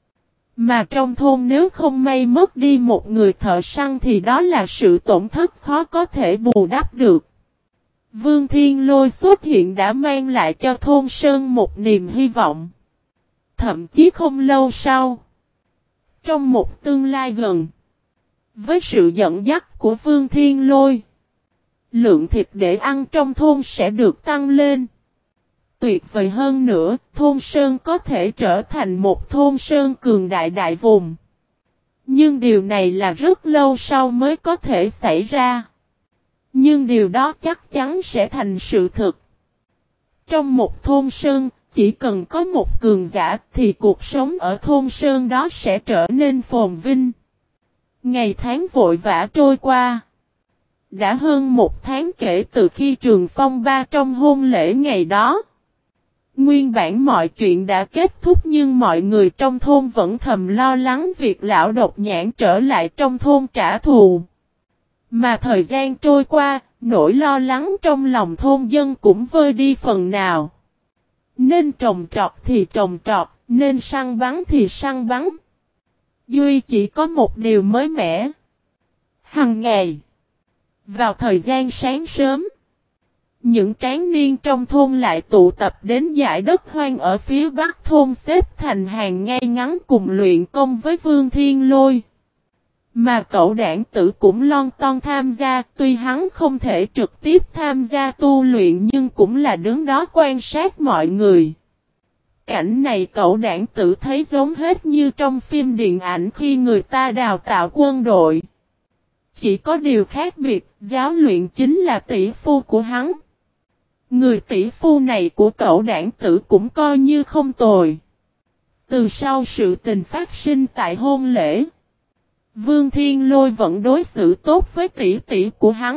Mà trong thôn nếu không may mất đi một người thợ săn thì đó là sự tổn thất khó có thể bù đắp được. Vương Thiên Lôi xuất hiện đã mang lại cho thôn Sơn một niềm hy vọng. Thậm chí không lâu sau, trong một tương lai gần, với sự dẫn dắt của Vương Thiên Lôi, lượng thịt để ăn trong thôn sẽ được tăng lên. Tuyệt vời hơn nữa, thôn Sơn có thể trở thành một thôn Sơn cường đại đại vùng. Nhưng điều này là rất lâu sau mới có thể xảy ra. Nhưng điều đó chắc chắn sẽ thành sự thực. Trong một thôn Sơn, chỉ cần có một cường giả thì cuộc sống ở thôn Sơn đó sẽ trở nên phồn vinh. Ngày tháng vội vã trôi qua. Đã hơn một tháng kể từ khi Trường Phong Ba trong hôn lễ ngày đó. Nguyên bản mọi chuyện đã kết thúc nhưng mọi người trong thôn vẫn thầm lo lắng việc lão độc nhãn trở lại trong thôn trả thù. Mà thời gian trôi qua, nỗi lo lắng trong lòng thôn dân cũng vơi đi phần nào. Nên trồng trọt thì trồng trọt, nên săn bắn thì săn bắn. Duy chỉ có một điều mới mẻ. Hằng ngày, vào thời gian sáng sớm, những tráng niên trong thôn lại tụ tập đến dải đất hoang ở phía bắc thôn xếp thành hàng ngay ngắn cùng luyện công với Vương Thiên Lôi. Mà cậu đảng tử cũng lon ton tham gia, tuy hắn không thể trực tiếp tham gia tu luyện nhưng cũng là đứng đó quan sát mọi người. Cảnh này cậu đảng tử thấy giống hết như trong phim điện ảnh khi người ta đào tạo quân đội. Chỉ có điều khác biệt, giáo luyện chính là tỷ phu của hắn. Người tỷ phu này của cậu đảng tử cũng coi như không tồi. Từ sau sự tình phát sinh tại hôn lễ, Vương Thiên Lôi vẫn đối xử tốt với tỷ tỷ của hắn.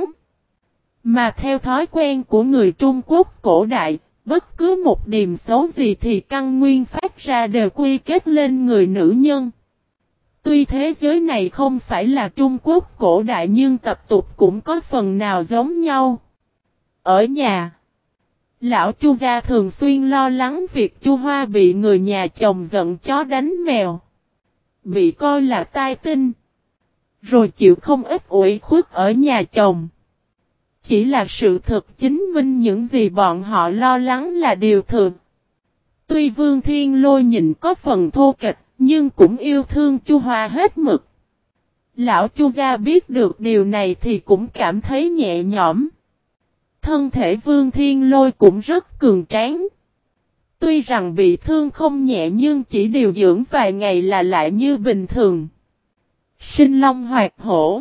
Mà theo thói quen của người Trung Quốc cổ đại, bất cứ một điểm xấu gì thì căn nguyên phát ra đều quy kết lên người nữ nhân. Tuy thế giới này không phải là Trung Quốc cổ đại nhưng tập tục cũng có phần nào giống nhau. Ở nhà, lão Chu gia thường xuyên lo lắng việc Chu Hoa bị người nhà chồng giận chó đánh mèo, bị coi là tai tinh, rồi chịu không ít ủy khuất ở nhà chồng. Chỉ là sự thực chứng minh những gì bọn họ lo lắng là điều thường. Tuy Vương Thiên Lôi nhìn có phần thô kịch, nhưng cũng yêu thương Chu Hoa hết mực. Lão Chu gia biết được điều này thì cũng cảm thấy nhẹ nhõm. Thân thể Vương Thiên Lôi cũng rất cường tráng. Tuy rằng bị thương không nhẹ nhưng chỉ điều dưỡng vài ngày là lại như bình thường. Sinh long hoạt hổ.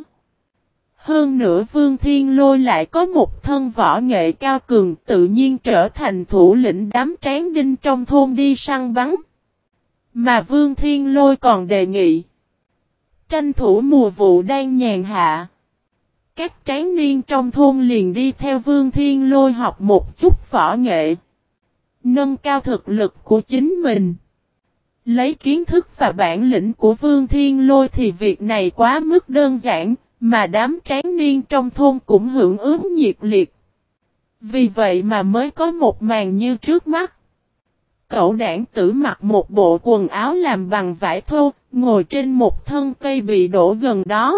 Hơn nữa Vương Thiên Lôi lại có một thân võ nghệ cao cường, tự nhiên trở thành thủ lĩnh đám tráng đinh trong thôn đi săn bắn. Mà Vương Thiên Lôi còn đề nghị tranh thủ mùa vụ đang nhàn hạ, các tráng niên trong thôn liền đi theo Vương Thiên Lôi học một chút võ nghệ, nâng cao thực lực của chính mình. Lấy kiến thức và bản lĩnh của Vương Thiên Lôi thì việc này quá mức đơn giản, mà đám tráng niên trong thôn cũng hưởng ứng nhiệt liệt. Vì vậy mà mới có một màn như trước mắt. Cậu đảng tử mặc một bộ quần áo làm bằng vải thô, ngồi trên một thân cây bị đổ gần đó.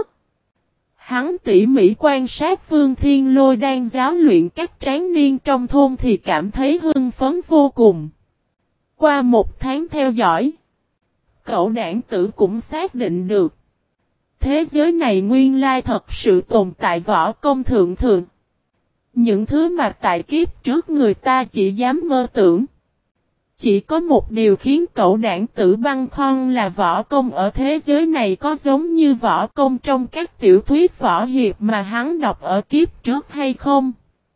Hắn tỉ mỉ quan sát Vương Thiên Lôi đang giáo luyện các tráng niên trong thôn thì cảm thấy hưng phấn vô cùng. Qua một tháng theo dõi, cậu đảng tử cũng xác định được thế giới này nguyên lai thật sự tồn tại võ công thượng thượng. Những thứ mà tại kiếp trước người ta chỉ dám mơ tưởng. Chỉ có một điều khiến cậu đảng tử băn khoăn là võ công ở thế giới này có giống như võ công trong các tiểu thuyết võ hiệp mà hắn đọc ở kiếp trước hay không.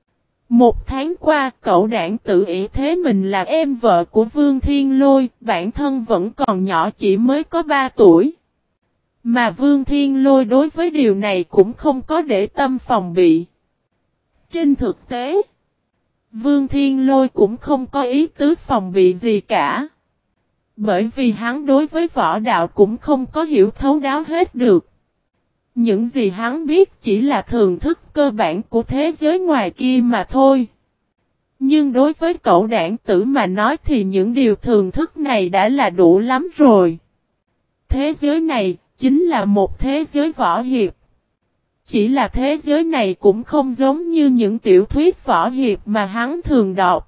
Một tháng qua cậu đảng tử ý thế mình là em vợ của Vương Thiên Lôi, bản thân vẫn còn nhỏ chỉ mới có ba tuổi. Mà Vương Thiên Lôi đối với điều này cũng không có để tâm phòng bị. Trên thực tế, Vương Thiên Lôi cũng không có ý tứ phòng bị gì cả. Bởi vì hắn đối với võ đạo cũng không có hiểu thấu đáo hết được. Những gì hắn biết chỉ là thường thức cơ bản của thế giới ngoài kia mà thôi. Nhưng đối với cậu đảng tử mà nói thì những điều thường thức này đã là đủ lắm rồi. Thế giới này chính là một thế giới võ hiệp. chỉ là thế giới này cũng không giống như những tiểu thuyết võ hiệp mà hắn thường đọc.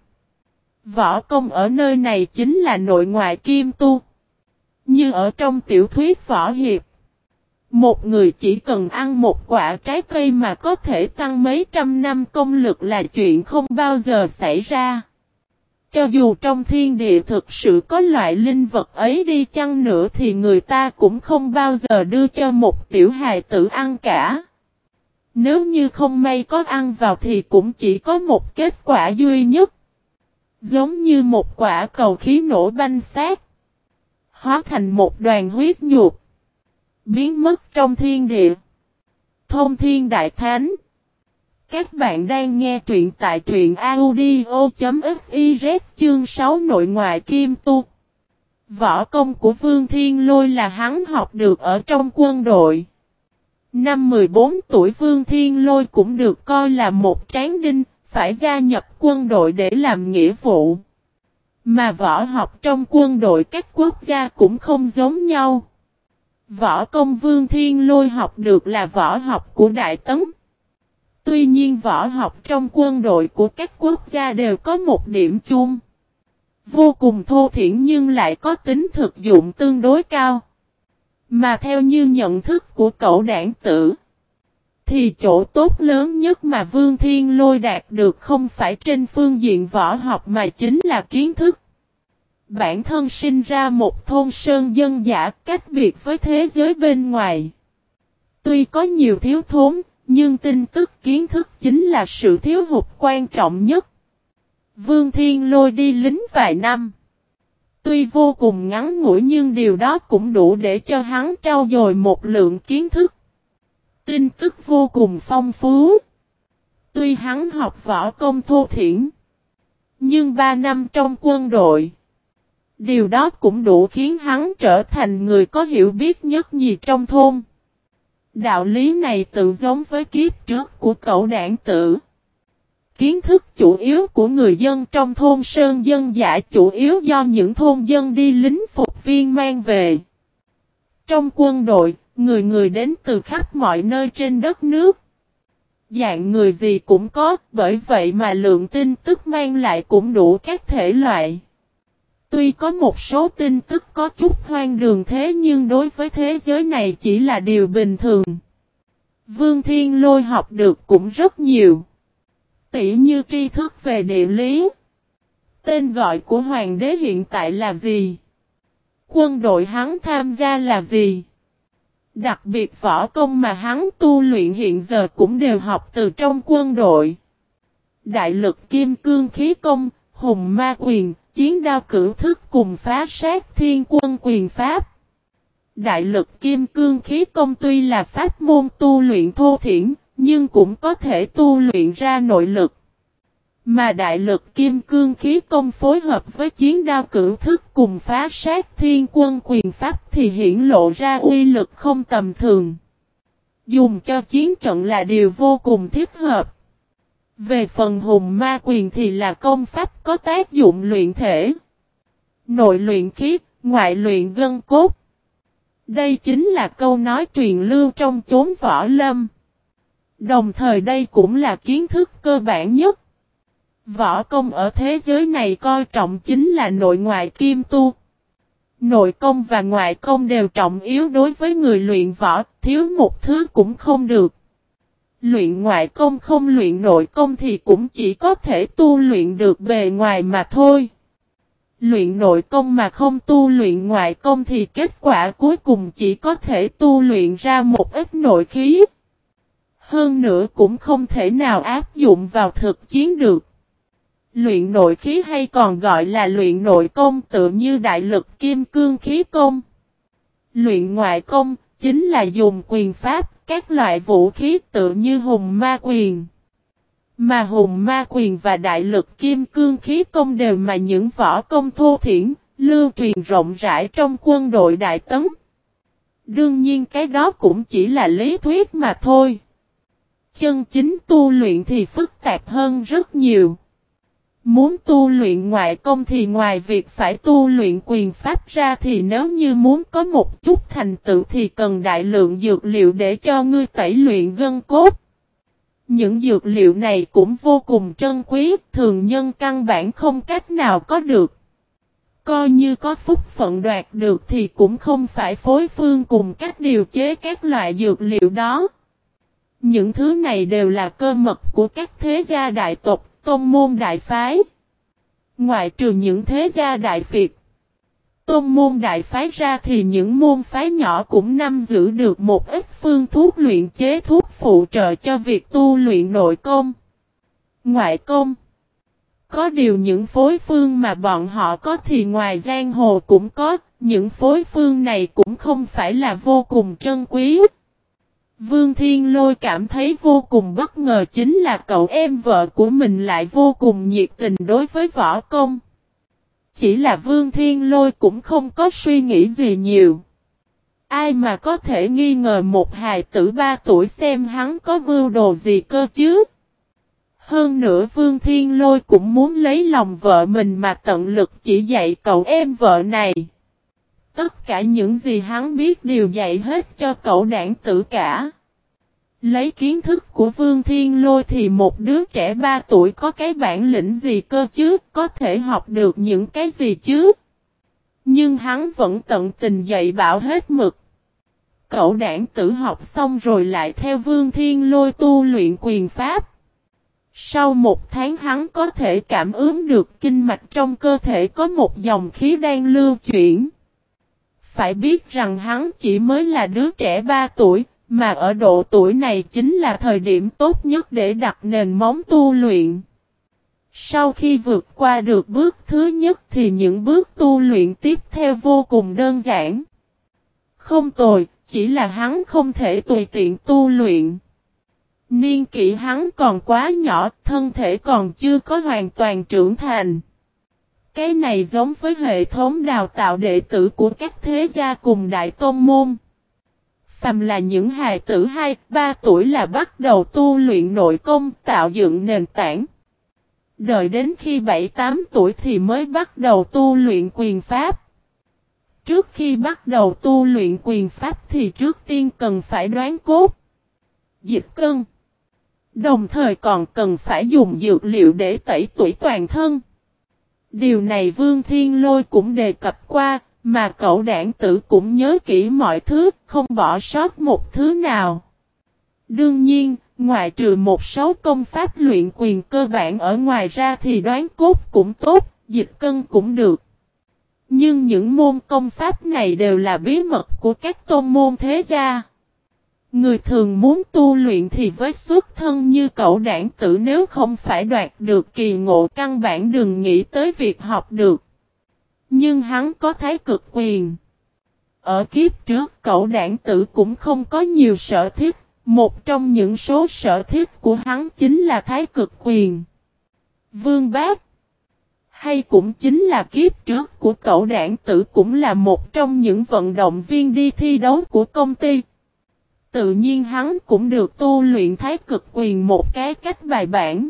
Võ công ở nơi này chính là nội ngoại kim tu. Như ở trong tiểu thuyết võ hiệp, một người chỉ cần ăn một quả trái cây mà có thể tăng mấy trăm năm công lực là chuyện không bao giờ xảy ra. Cho dù trong thiên địa thực sự có loại linh vật ấy đi chăng nữa thì người ta cũng không bao giờ đưa cho một tiểu hài tử ăn cả. Nếu như không may có ăn vào thì cũng chỉ có một kết quả duy nhất. Giống như một quả cầu khí nổ banh xác, hóa thành một đoàn huyết nhục, biến mất trong thiên địa. Thông Thiên Đại Thánh. Các bạn đang nghe truyện tại truyện audio chấm fiz chương sáu nội ngoại kim tu. Võ công của Vương Thiên Lôi là hắn học được ở trong quân đội. Năm mười bốn tuổi Vương Thiên Lôi cũng được coi là một tráng đinh, phải gia nhập quân đội để làm nghĩa vụ. Mà võ học trong quân đội các quốc gia cũng không giống nhau. Võ công Vương Thiên Lôi học được là võ học của Đại Tấn. Tuy nhiên võ học trong quân đội của các quốc gia đều có một điểm chung. Vô cùng thô thiển nhưng lại có tính thực dụng tương đối cao. Mà theo như nhận thức của cậu đảng tử, thì chỗ tốt lớn nhất mà Vương Thiên Lôi đạt được không phải trên phương diện võ học mà chính là kiến thức. Bản thân sinh ra một thôn sơn dân dã cách biệt với thế giới bên ngoài. Tuy có nhiều thiếu thốn, nhưng tin tức kiến thức chính là sự thiếu hụt quan trọng nhất. Vương Thiên Lôi đi lính vài năm. Tuy vô cùng ngắn ngủi nhưng điều đó cũng đủ để cho hắn trau dồi một lượng kiến thức. Tin tức vô cùng phong phú. Tuy hắn học võ công thô thiển, nhưng ba năm trong quân đội, điều đó cũng đủ khiến hắn trở thành người có hiểu biết nhất nhì trong thôn. Đạo lý này tự giống với kiếp trước của cậu đảng tử. Kiến thức chủ yếu của người dân trong thôn sơn dân dã chủ yếu do những thôn dân đi lính phục viên mang về. Trong quân đội, người người đến từ khắp mọi nơi trên đất nước. Dạng người gì cũng có, bởi vậy mà lượng tin tức mang lại cũng đủ các thể loại. Tuy có một số tin tức có chút hoang đường thế nhưng đối với thế giới này chỉ là điều bình thường. Vương Thiên Lôi học được cũng rất nhiều. Tỉ như tri thức về địa lý. Tên gọi của hoàng đế hiện tại là gì? Quân đội hắn tham gia là gì? Đặc biệt võ công mà hắn tu luyện hiện giờ cũng đều học từ trong quân đội. Đại lực kim cương khí công, hùng ma quyền, chiến đao cửu thức cùng phá sát thiên quân quyền pháp. Đại lực kim cương khí công tuy là pháp môn tu luyện thô thiển, nhưng cũng có thể tu luyện ra nội lực. Mà đại lực kim cương khí công phối hợp với chiến đao cửu thức cùng phá sát thiên quân quyền pháp thì hiển lộ ra uy lực không tầm thường. Dùng cho chiến trận là điều vô cùng thích hợp. Về phần hùng ma quyền thì là công pháp có tác dụng luyện thể, nội luyện khí, ngoại luyện gân cốt. Đây chính là câu nói truyền lưu trong chốn võ lâm. Đồng thời đây cũng là kiến thức cơ bản nhất. Võ công ở thế giới này coi trọng chính là nội ngoại kim tu. Nội công và ngoại công đều trọng yếu đối với người luyện võ, thiếu một thứ cũng không được. Luyện ngoại công không luyện nội công thì cũng chỉ có thể tu luyện được bề ngoài mà thôi. Luyện nội công mà không tu luyện ngoại công thì kết quả cuối cùng chỉ có thể tu luyện ra một ít nội khí. Hơn nữa cũng không thể nào áp dụng vào thực chiến được. Luyện nội khí hay còn gọi là luyện nội công tự như đại lực kim cương khí công. Luyện ngoại công chính là dùng quyền pháp, các loại vũ khí tự như hùng ma quyền. Mà hùng ma quyền và đại lực kim cương khí công đều mà những võ công thô thiển, lưu truyền rộng rãi trong quân đội Đại Tấn. Đương nhiên cái đó cũng chỉ là lý thuyết mà thôi. Chân chính tu luyện thì phức tạp hơn rất nhiều. Muốn tu luyện ngoại công thì ngoài việc phải tu luyện quyền pháp ra thì nếu như muốn có một chút thành tựu thì cần đại lượng dược liệu để cho ngươi tẩy luyện gân cốt. Những dược liệu này cũng vô cùng trân quý, thường nhân căn bản không cách nào có được. Coi như có phúc phận đoạt được thì cũng không phải phối phương cùng cách điều chế các loại dược liệu đó. Những thứ này đều là cơ mật của các thế gia đại tộc, tôn môn đại phái. Ngoại trừ những thế gia đại phiệt, tôn môn đại phái ra thì những môn phái nhỏ cũng nắm giữ được một ít phương thuốc luyện chế thuốc phụ trợ cho việc tu luyện nội công, ngoại công. Có điều những phối phương mà bọn họ có thì ngoài giang hồ cũng có, những phối phương này cũng không phải là vô cùng trân quý. Vương Thiên Lôi cảm thấy vô cùng bất ngờ chính là cậu em vợ của mình lại vô cùng nhiệt tình đối với võ công. Chỉ là Vương Thiên Lôi cũng không có suy nghĩ gì nhiều. Ai mà có thể nghi ngờ một hài tử ba tuổi xem hắn có mưu đồ gì cơ chứ? Hơn nữa Vương Thiên Lôi cũng muốn lấy lòng vợ mình mà tận lực chỉ dạy cậu em vợ này. Tất cả những gì hắn biết đều dạy hết cho cậu đảng tử cả. Lấy kiến thức của Vương Thiên Lôi thì một đứa trẻ ba tuổi có cái bản lĩnh gì cơ chứ, có thể học được những cái gì chứ. Nhưng hắn vẫn tận tình dạy bảo hết mực. Cậu đảng tử học xong rồi lại theo Vương Thiên Lôi tu luyện quyền pháp. Sau một tháng hắn có thể cảm ứng được kinh mạch trong cơ thể có một dòng khí đang lưu chuyển. Phải biết rằng hắn chỉ mới là đứa trẻ ba tuổi, mà ở độ tuổi này chính là thời điểm tốt nhất để đặt nền móng tu luyện. Sau khi vượt qua được bước thứ nhất thì những bước tu luyện tiếp theo vô cùng đơn giản. Không tồi, chỉ là hắn không thể tùy tiện tu luyện. Niên kỷ hắn còn quá nhỏ, thân thể còn chưa có hoàn toàn trưởng thành. Cái này giống với hệ thống đào tạo đệ tử của các thế gia cùng đại tôn môn. Phàm là những hài tử hai ba tuổi là bắt đầu tu luyện nội công tạo dựng nền tảng. Đợi đến khi bảy tám tuổi thì mới bắt đầu tu luyện quyền pháp. Trước khi bắt đầu tu luyện quyền pháp thì trước tiên cần phải đoán cốt, dịch cân. Đồng thời còn cần phải dùng dược liệu để tẩy tủy toàn thân. Điều này Vương Thiên Lôi cũng đề cập qua, mà cậu đảng tử cũng nhớ kỹ mọi thứ, không bỏ sót một thứ nào. Đương nhiên, ngoại trừ một số công pháp luyện quyền cơ bản ở ngoài ra thì đoán cốt cũng tốt, dịch cân cũng được. Nhưng những môn công pháp này đều là bí mật của các tôn môn thế gia. Người thường muốn tu luyện thì với xuất thân như cậu đảng tử nếu không phải đoạt được kỳ ngộ căn bản đừng nghĩ tới việc học được. Nhưng hắn có thái cực quyền. Ở kiếp trước cậu đảng tử cũng không có nhiều sở thích, một trong những số sở thích của hắn chính là thái cực quyền. Vương Bác, hay cũng chính là kiếp trước của cậu đảng tử cũng là một trong những vận động viên đi thi đấu của công ty. Tự nhiên hắn cũng được tu luyện thái cực quyền một cái cách bài bản.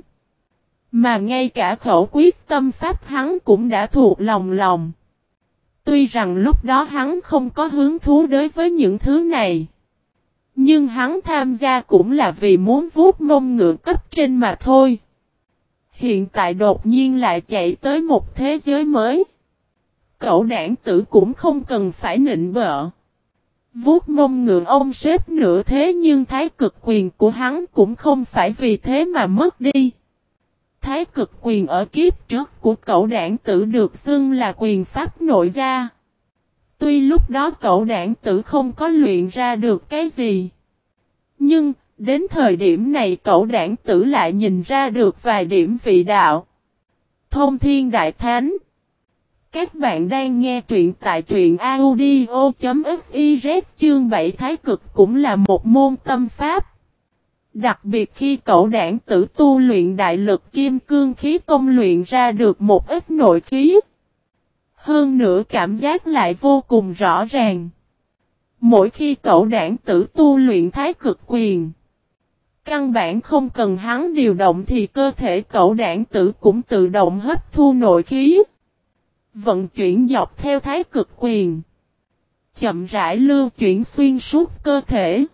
Mà ngay cả khẩu quyết tâm pháp hắn cũng đã thuộc lòng lòng. Tuy rằng lúc đó hắn không có hứng thú đối với những thứ này. Nhưng hắn tham gia cũng là vì muốn vuốt mông ngựa cấp trên mà thôi. Hiện tại đột nhiên lại chạy tới một thế giới mới. Cậu đảng tử cũng không cần phải nịnh bợ. Vuốt mông ngựa ông xếp nửa thế nhưng thái cực quyền của hắn cũng không phải vì thế mà mất đi. Thái cực quyền ở kiếp trước của cậu đảng tử được xưng là quyền pháp nội gia. Tuy lúc đó cậu đảng tử không có luyện ra được cái gì. Nhưng, đến thời điểm này cậu đảng tử lại nhìn ra được vài điểm vị đạo. Thông Thiên Đại Thánh. Các bạn đang nghe truyện tại truyện audio.fiz chương bảy thái cực cũng là một môn tâm pháp. Đặc biệt khi cậu đảng tử tu luyện đại lực kim cương khí công luyện ra được một ít nội khí. Hơn nữa cảm giác lại vô cùng rõ ràng. Mỗi khi cậu đảng tử tu luyện thái cực quyền, Căn bản không cần hắn điều động thì cơ thể cẩu đảng tử cũng tự động hấp thu nội khí. Vận chuyển dọc theo thái cực quyền. Chậm rãi lưu chuyển xuyên suốt cơ thể.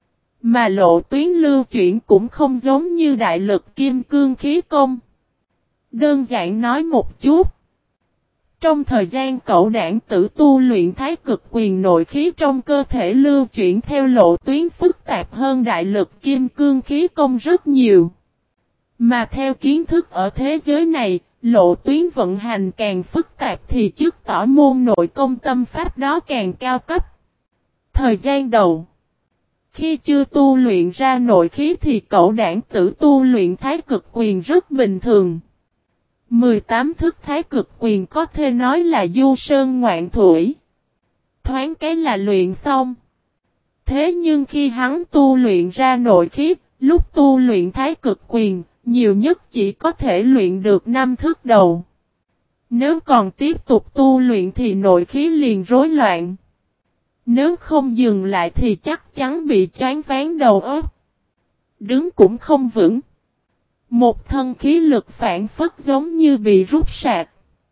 Mà lộ tuyến lưu chuyển cũng không giống như đại lực kim cương khí công. Đơn giản nói một chút. Trong thời gian cẩu đảng tử tu luyện thái cực quyền nội khí trong cơ thể lưu chuyển theo lộ tuyến phức tạp hơn đại lực kim cương khí công rất nhiều. Mà theo kiến thức ở thế giới này, lộ tuyến vận hành càng phức tạp thì chứng tỏ môn nội công tâm pháp đó càng cao cấp. Thời gian đầu, khi chưa tu luyện ra nội khí thì cẩu đảng tử tu luyện thái cực quyền rất bình thường. mười tám thức thái cực quyền có thể nói là du sơn ngoạn thủy. Thoáng cái là luyện xong. Thế nhưng khi hắn tu luyện ra nội khí, lúc tu luyện thái cực quyền, nhiều nhất chỉ có thể luyện được năm thức đầu. Nếu còn tiếp tục tu luyện thì nội khí liền rối loạn. Nếu không dừng lại thì chắc chắn bị choáng váng đầu óc. Đứng cũng không vững. Một thân khí lực phản phất giống như bị rút sạc.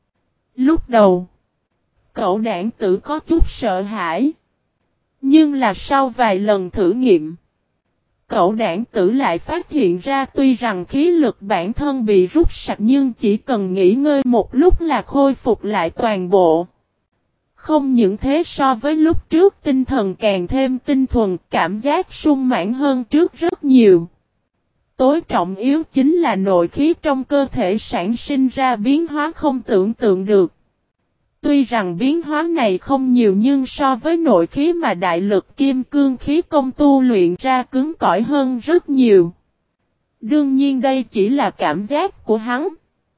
Lúc đầu, cậu đảng tử có chút sợ hãi. Nhưng là sau vài lần thử nghiệm, cậu đảng tử lại phát hiện ra tuy rằng khí lực bản thân bị rút sạch nhưng chỉ cần nghỉ ngơi một lúc là khôi phục lại toàn bộ. Không những thế, so với lúc trước tinh thần càng thêm tinh thuần, cảm giác sung mãn hơn trước rất nhiều. Tối trọng yếu chính là nội khí trong cơ thể sản sinh ra biến hóa không tưởng tượng được. Tuy rằng biến hóa này không nhiều nhưng so với nội khí mà đại lực kim cương khí công tu luyện ra cứng cỏi hơn rất nhiều. Đương nhiên đây chỉ là cảm giác của hắn.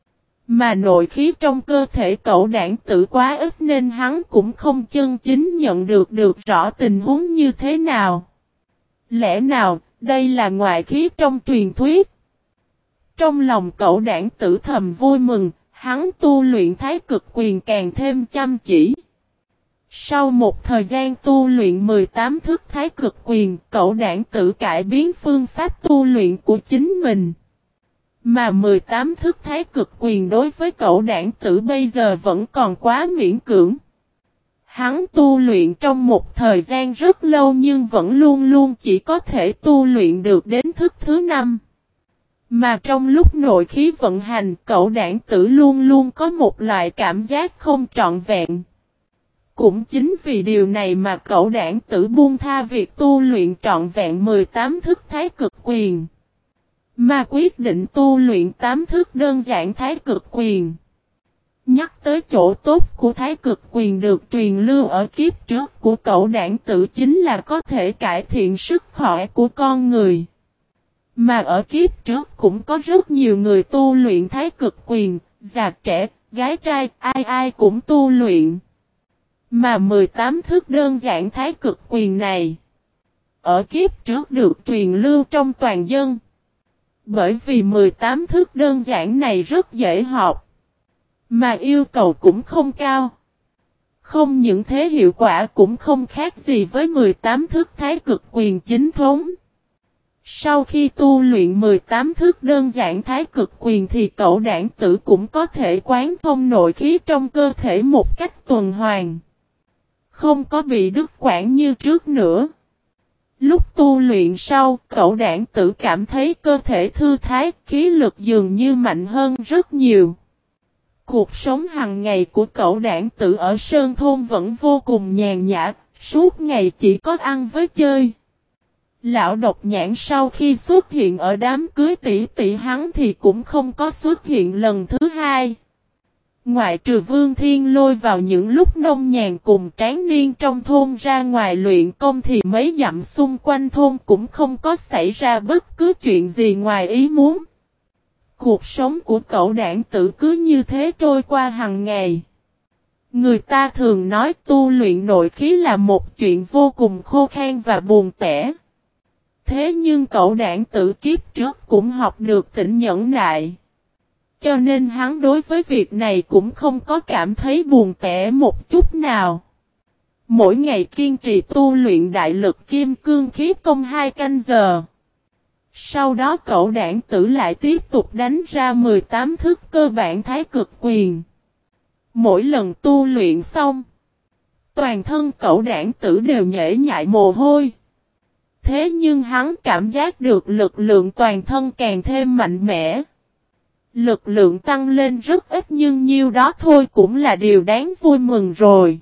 Mà nội khí trong cơ thể cậu đảng tử quá ít nên hắn cũng không chân chính nhận được được rõ tình huống như thế nào. Lẽ nào đây là ngoại khí trong truyền thuyết? Trong lòng cậu đảng tử thầm vui mừng, hắn tu luyện thái cực quyền càng thêm chăm chỉ. Sau một thời gian tu luyện mười tám thức thái cực quyền, cậu đảng tử cải biến phương pháp tu luyện của chính mình. Mà mười tám thức thái cực quyền đối với cậu đảng tử bây giờ vẫn còn quá miễn cưỡng. Hắn tu luyện trong một thời gian rất lâu nhưng vẫn luôn luôn chỉ có thể tu luyện được đến thức thứ năm. Mà trong lúc nội khí vận hành, cậu đảng tử luôn luôn có một loại cảm giác không trọn vẹn. Cũng chính vì điều này mà cậu đảng tử buông tha việc tu luyện trọn vẹn mười tám thức thái cực quyền. Mà quyết định tu luyện tám thức đơn giản thái cực quyền. Nhắc tới chỗ tốt của thái cực quyền được truyền lưu ở kiếp trước của cậu đảng tử chính là có thể cải thiện sức khỏe của con người. Mà ở kiếp trước cũng có rất nhiều người tu luyện thái cực quyền, già trẻ, gái trai, ai ai cũng tu luyện. Mà mười tám thức đơn giản thái cực quyền này, ở kiếp trước được truyền lưu trong toàn dân. Bởi vì mười tám thức đơn giản này rất dễ học. Mà yêu cầu cũng không cao. Không những thế hiệu quả cũng không khác gì với mười tám thức thái cực quyền chính thống. Sau khi tu luyện mười tám thức đơn giản thái cực quyền thì cậu đảng tử cũng có thể quán thông nội khí trong cơ thể một cách tuần hoàn. Không có bị đứt quãng như trước nữa. Lúc tu luyện sau, cậu đảng tử cảm thấy cơ thể thư thái, khí lực dường như mạnh hơn rất nhiều. Cuộc sống hàng ngày của cậu đảng tử ở Sơn Thôn vẫn vô cùng nhàn nhã, suốt ngày chỉ có ăn với chơi. Lão độc nhãn sau khi xuất hiện ở đám cưới tỷ tỷ hắn thì cũng không có xuất hiện lần thứ hai. Ngoại trừ Vương Thiên Lôi vào những lúc nông nhàn cùng tráng niên trong thôn ra ngoài luyện công thì mấy dặm xung quanh thôn cũng không có xảy ra bất cứ chuyện gì ngoài ý muốn. Cuộc sống của cậu đảng tử cứ như thế trôi qua hàng ngày. Người ta thường nói tu luyện nội khí là một chuyện vô cùng khô khan và buồn tẻ. Thế nhưng cậu đảng tử kiếp trước cũng học được tĩnh nhẫn nại. Cho nên hắn đối với việc này cũng không có cảm thấy buồn tẻ một chút nào. Mỗi ngày kiên trì tu luyện đại lực kim cương khí công hai canh giờ. Sau đó cậu đảng tử lại tiếp tục đánh ra mười tám thức cơ bản thái cực quyền. Mỗi lần tu luyện xong, toàn thân cậu đảng tử đều nhễ nhại mồ hôi. Thế nhưng hắn cảm giác được lực lượng toàn thân càng thêm mạnh mẽ. Lực lượng tăng lên rất ít nhưng nhiêu đó thôi cũng là điều đáng vui mừng rồi.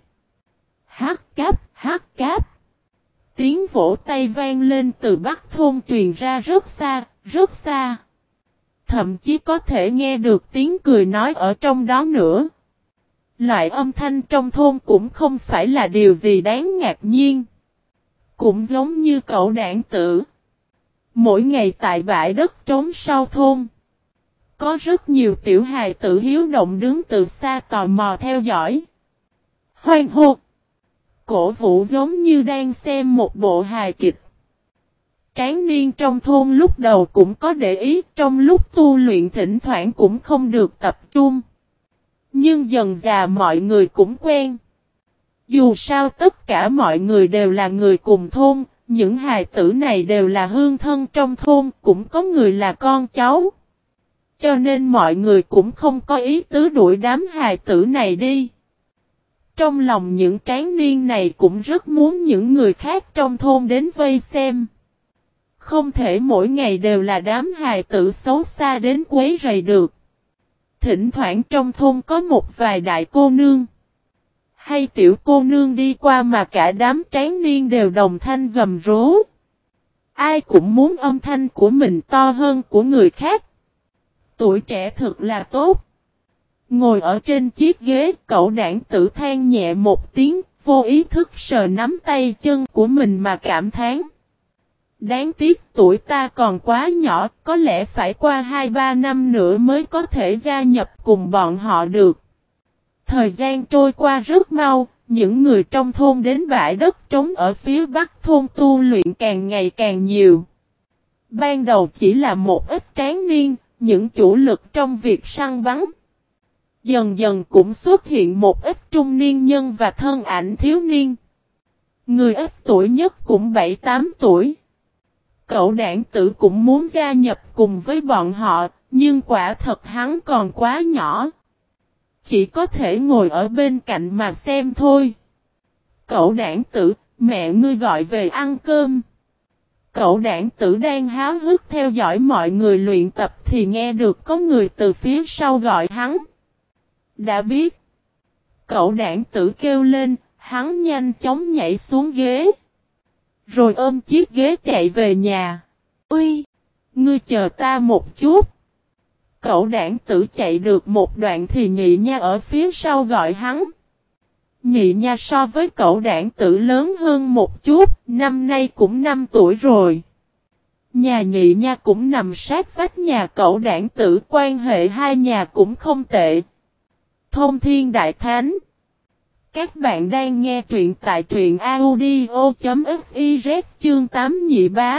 Hát cáp, hát cáp. Tiếng vỗ tay vang lên từ Bắc thôn truyền ra rất xa, rất xa. Thậm chí có thể nghe được tiếng cười nói ở trong đó nữa. Loại âm thanh trong thôn cũng không phải là điều gì đáng ngạc nhiên. Cũng giống như cậu đảng tử. Mỗi ngày tại bãi đất trống sau thôn, có rất nhiều tiểu hài tử hiếu động đứng từ xa tò mò theo dõi. Hoan hô, cổ vũ giống như đang xem một bộ hài kịch. Tráng niên trong thôn lúc đầu cũng có để ý, trong lúc tu luyện thỉnh thoảng cũng không được tập trung. Nhưng dần dà mọi người cũng quen. Dù sao tất cả mọi người đều là người cùng thôn, những hài tử này đều là hương thân trong thôn, cũng có người là con cháu. Cho nên mọi người cũng không có ý tứ đuổi đám hài tử này đi. Trong lòng những tráng niên này cũng rất muốn những người khác trong thôn đến vây xem. Không thể mỗi ngày đều là đám hài tử xấu xa đến quấy rầy được. Thỉnh thoảng trong thôn có một vài đại cô nương hay tiểu cô nương đi qua mà cả đám tráng niên đều đồng thanh gầm rú. Ai cũng muốn âm thanh của mình to hơn của người khác. Tuổi trẻ thực là tốt. Ngồi ở trên chiếc ghế, cậu đảng tử than nhẹ một tiếng, vô ý thức sờ nắm tay chân của mình mà cảm thán. Đáng tiếc tuổi ta còn quá nhỏ, có lẽ phải qua hai ba năm nữa mới có thể gia nhập cùng bọn họ được. Thời gian trôi qua rất mau, những người trong thôn đến bãi đất trống ở phía bắc thôn tu luyện càng ngày càng nhiều. Ban đầu chỉ là một ít tráng niên, những chủ lực trong việc săn bắn. Dần dần cũng xuất hiện một ít trung niên nhân và thân ảnh thiếu niên. Người ít tuổi nhất cũng bảy tám tuổi. Cậu đảng tử cũng muốn gia nhập cùng với bọn họ, nhưng quả thật hắn còn quá nhỏ. Chỉ có thể ngồi ở bên cạnh mà xem thôi. Cậu đảng tử, mẹ ngươi gọi về ăn cơm. Cậu đảng tử đang háo hức theo dõi mọi người luyện tập thì nghe được có người từ phía sau gọi hắn. Đã biết. Cậu đảng tử kêu lên, hắn nhanh chóng nhảy xuống ghế. Rồi ôm chiếc ghế chạy về nhà. Uy, ngươi chờ ta một chút. Cậu đảng tử chạy được một đoạn thì nhị nha ở phía sau gọi hắn. Nhị nha so với cậu đảng tử lớn hơn một chút, năm nay cũng năm tuổi rồi. Nhà nhị nha cũng nằm sát vách nhà cậu đảng tử, quan hệ hai nhà cũng không tệ. Thông Thiên Đại Thánh. Các bạn đang nghe truyện tại truyện audio.fiz chương tám nhị bá.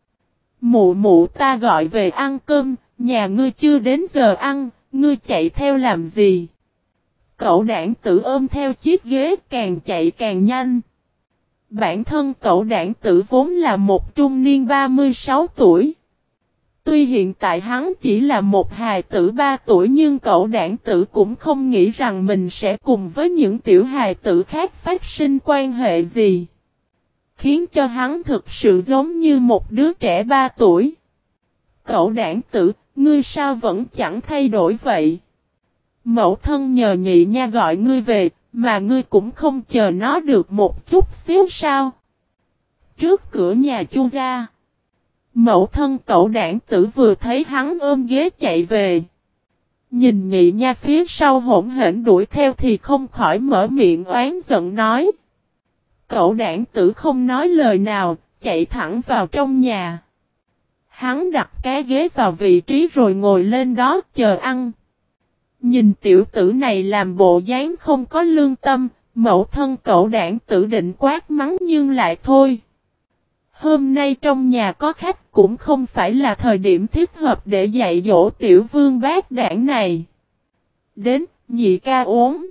Mụ mụ ta gọi về ăn cơm, nhà ngươi chưa đến giờ ăn, ngươi chạy theo làm gì? Cậu đảng tử ôm theo chiếc ghế càng chạy càng nhanh. Bản thân cậu đảng tử vốn là một trung niên ba mươi sáu tuổi. Tuy hiện tại hắn chỉ là một hài tử ba tuổi nhưng cậu đảng tử cũng không nghĩ rằng mình sẽ cùng với những tiểu hài tử khác phát sinh quan hệ gì. Khiến cho hắn thực sự giống như một đứa trẻ ba tuổi. Cậu đảng tử, ngươi sao vẫn chẳng thay đổi vậy? Mẫu thân nhờ nhị nha gọi ngươi về, mà ngươi cũng không chờ nó được một chút xíu sao? Trước cửa nhà Chu gia, mẫu thân cậu đảng tử vừa thấy hắn ôm ghế chạy về. Nhìn nhị nha phía sau hỗn hển đuổi theo thì không khỏi mở miệng oán giận nói. Cậu đảng tử không nói lời nào, chạy thẳng vào trong nhà. Hắn đặt cái ghế vào vị trí rồi ngồi lên đó chờ ăn. Nhìn tiểu tử này làm bộ dáng không có lương tâm, mẫu thân cậu đảng tử định quát mắng nhưng lại thôi. Hôm nay trong nhà có khách cũng không phải là thời điểm thích hợp để dạy dỗ tiểu vương bát đảng này. Đến, nhị ca uống.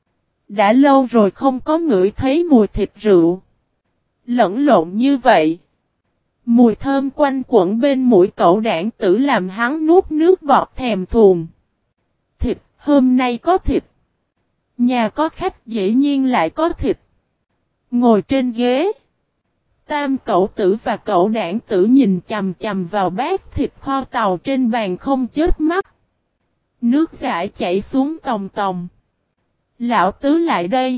Đã lâu rồi không có ngửi thấy mùi thịt rượu. Lẫn lộn như vậy. Mùi thơm quanh quẩn bên mũi cậu đảng tử làm hắn nuốt nước bọt thèm thuồng. Thịt, hôm nay có thịt. Nhà có khách dĩ nhiên lại có thịt. Ngồi trên ghế. Tam cậu tử và cậu đảng tử nhìn chằm chằm vào bát thịt kho tàu trên bàn không chớp mắt. Nước dãi chảy xuống tòng tòng. Lão tứ lại đây.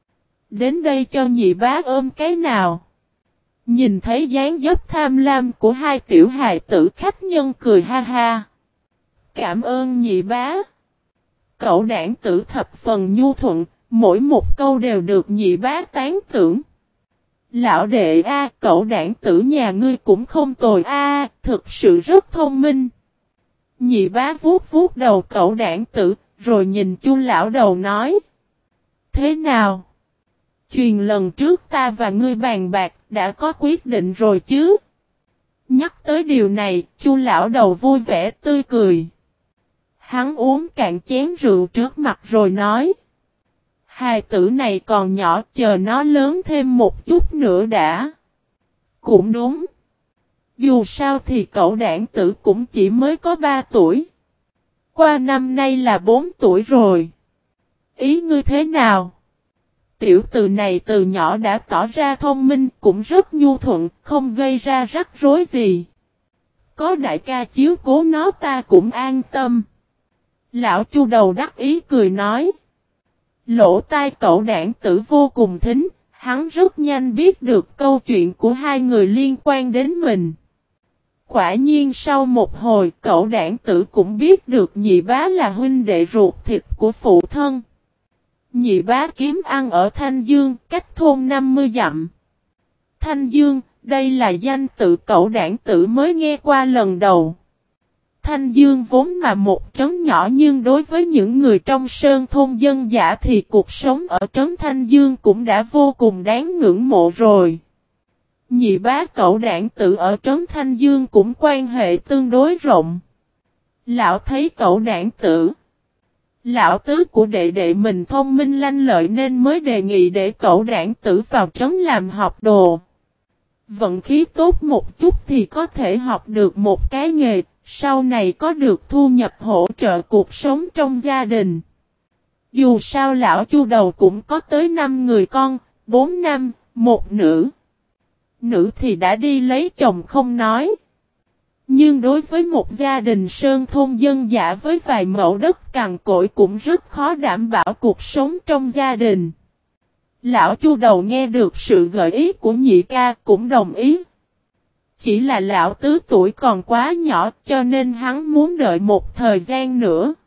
Đến đây cho nhị bá ôm cái nào. Nhìn thấy dáng dấp tham lam của hai tiểu hài tử khách nhân cười ha ha. Cảm ơn nhị bá. Cậu đảng tử thập phần nhu thuận, mỗi một câu đều được nhị bá tán tưởng. Lão đệ a, cậu đảng tử nhà ngươi cũng không tồi a, thực sự rất thông minh. Nhị bá vuốt vuốt đầu cậu đảng tử, rồi nhìn Chu lão đầu nói. Thế nào? Truyền lần trước ta và ngươi bàn bạc, đã có quyết định rồi chứ? Nhắc tới điều này, Chu lão đầu vui vẻ tươi cười. Hắn uống cạn chén rượu trước mặt rồi nói. Hài tử này còn nhỏ, chờ nó lớn thêm một chút nữa đã. Cũng đúng. Dù sao thì cậu đảng tử cũng chỉ mới có ba tuổi. Qua năm nay là bốn tuổi rồi. Ý ngươi thế nào? Tiểu tử này từ nhỏ đã tỏ ra thông minh, cũng rất nhu thuận, không gây ra rắc rối gì. Có đại ca chiếu cố nó ta cũng an tâm. Lão Chu đầu đắc ý cười nói. Lỗ tai cậu đảng tử vô cùng thính, hắn rất nhanh biết được câu chuyện của hai người liên quan đến mình. Quả nhiên sau một hồi cậu đảng tử cũng biết được nhị bá là huynh đệ ruột thịt của phụ thân. Nhị bá kiếm ăn ở Thanh Dương, cách thôn năm mươi dặm. Thanh Dương, đây là danh tự cậu đảng tử mới nghe qua lần đầu. Thanh Dương vốn mà một trấn nhỏ nhưng đối với những người trong sơn thôn dân dã thì cuộc sống ở trấn Thanh Dương cũng đã vô cùng đáng ngưỡng mộ rồi. Nhị bá cậu đảng tử ở trấn Thanh Dương cũng quan hệ tương đối rộng. Lão thấy cậu đảng tử. Lão tứ của đệ đệ mình thông minh lanh lợi nên mới đề nghị để cậu đảng tử vào trấn làm học đồ. Vận khí tốt một chút thì có thể học được một cái nghề, sau này có được thu nhập hỗ trợ cuộc sống trong gia đình. Dù sao lão Chu đầu cũng có tới năm người con, bốn nam, một nữ. Nữ thì đã đi lấy chồng không nói. Nhưng đối với một gia đình sơn thôn dân dã với vài mẫu đất cằn cỗi cũng rất khó đảm bảo cuộc sống trong gia đình. Lão Chu đầu nghe được sự gợi ý của nhị ca cũng đồng ý. Chỉ là lão tứ tuổi còn quá nhỏ cho nên hắn muốn đợi một thời gian nữa.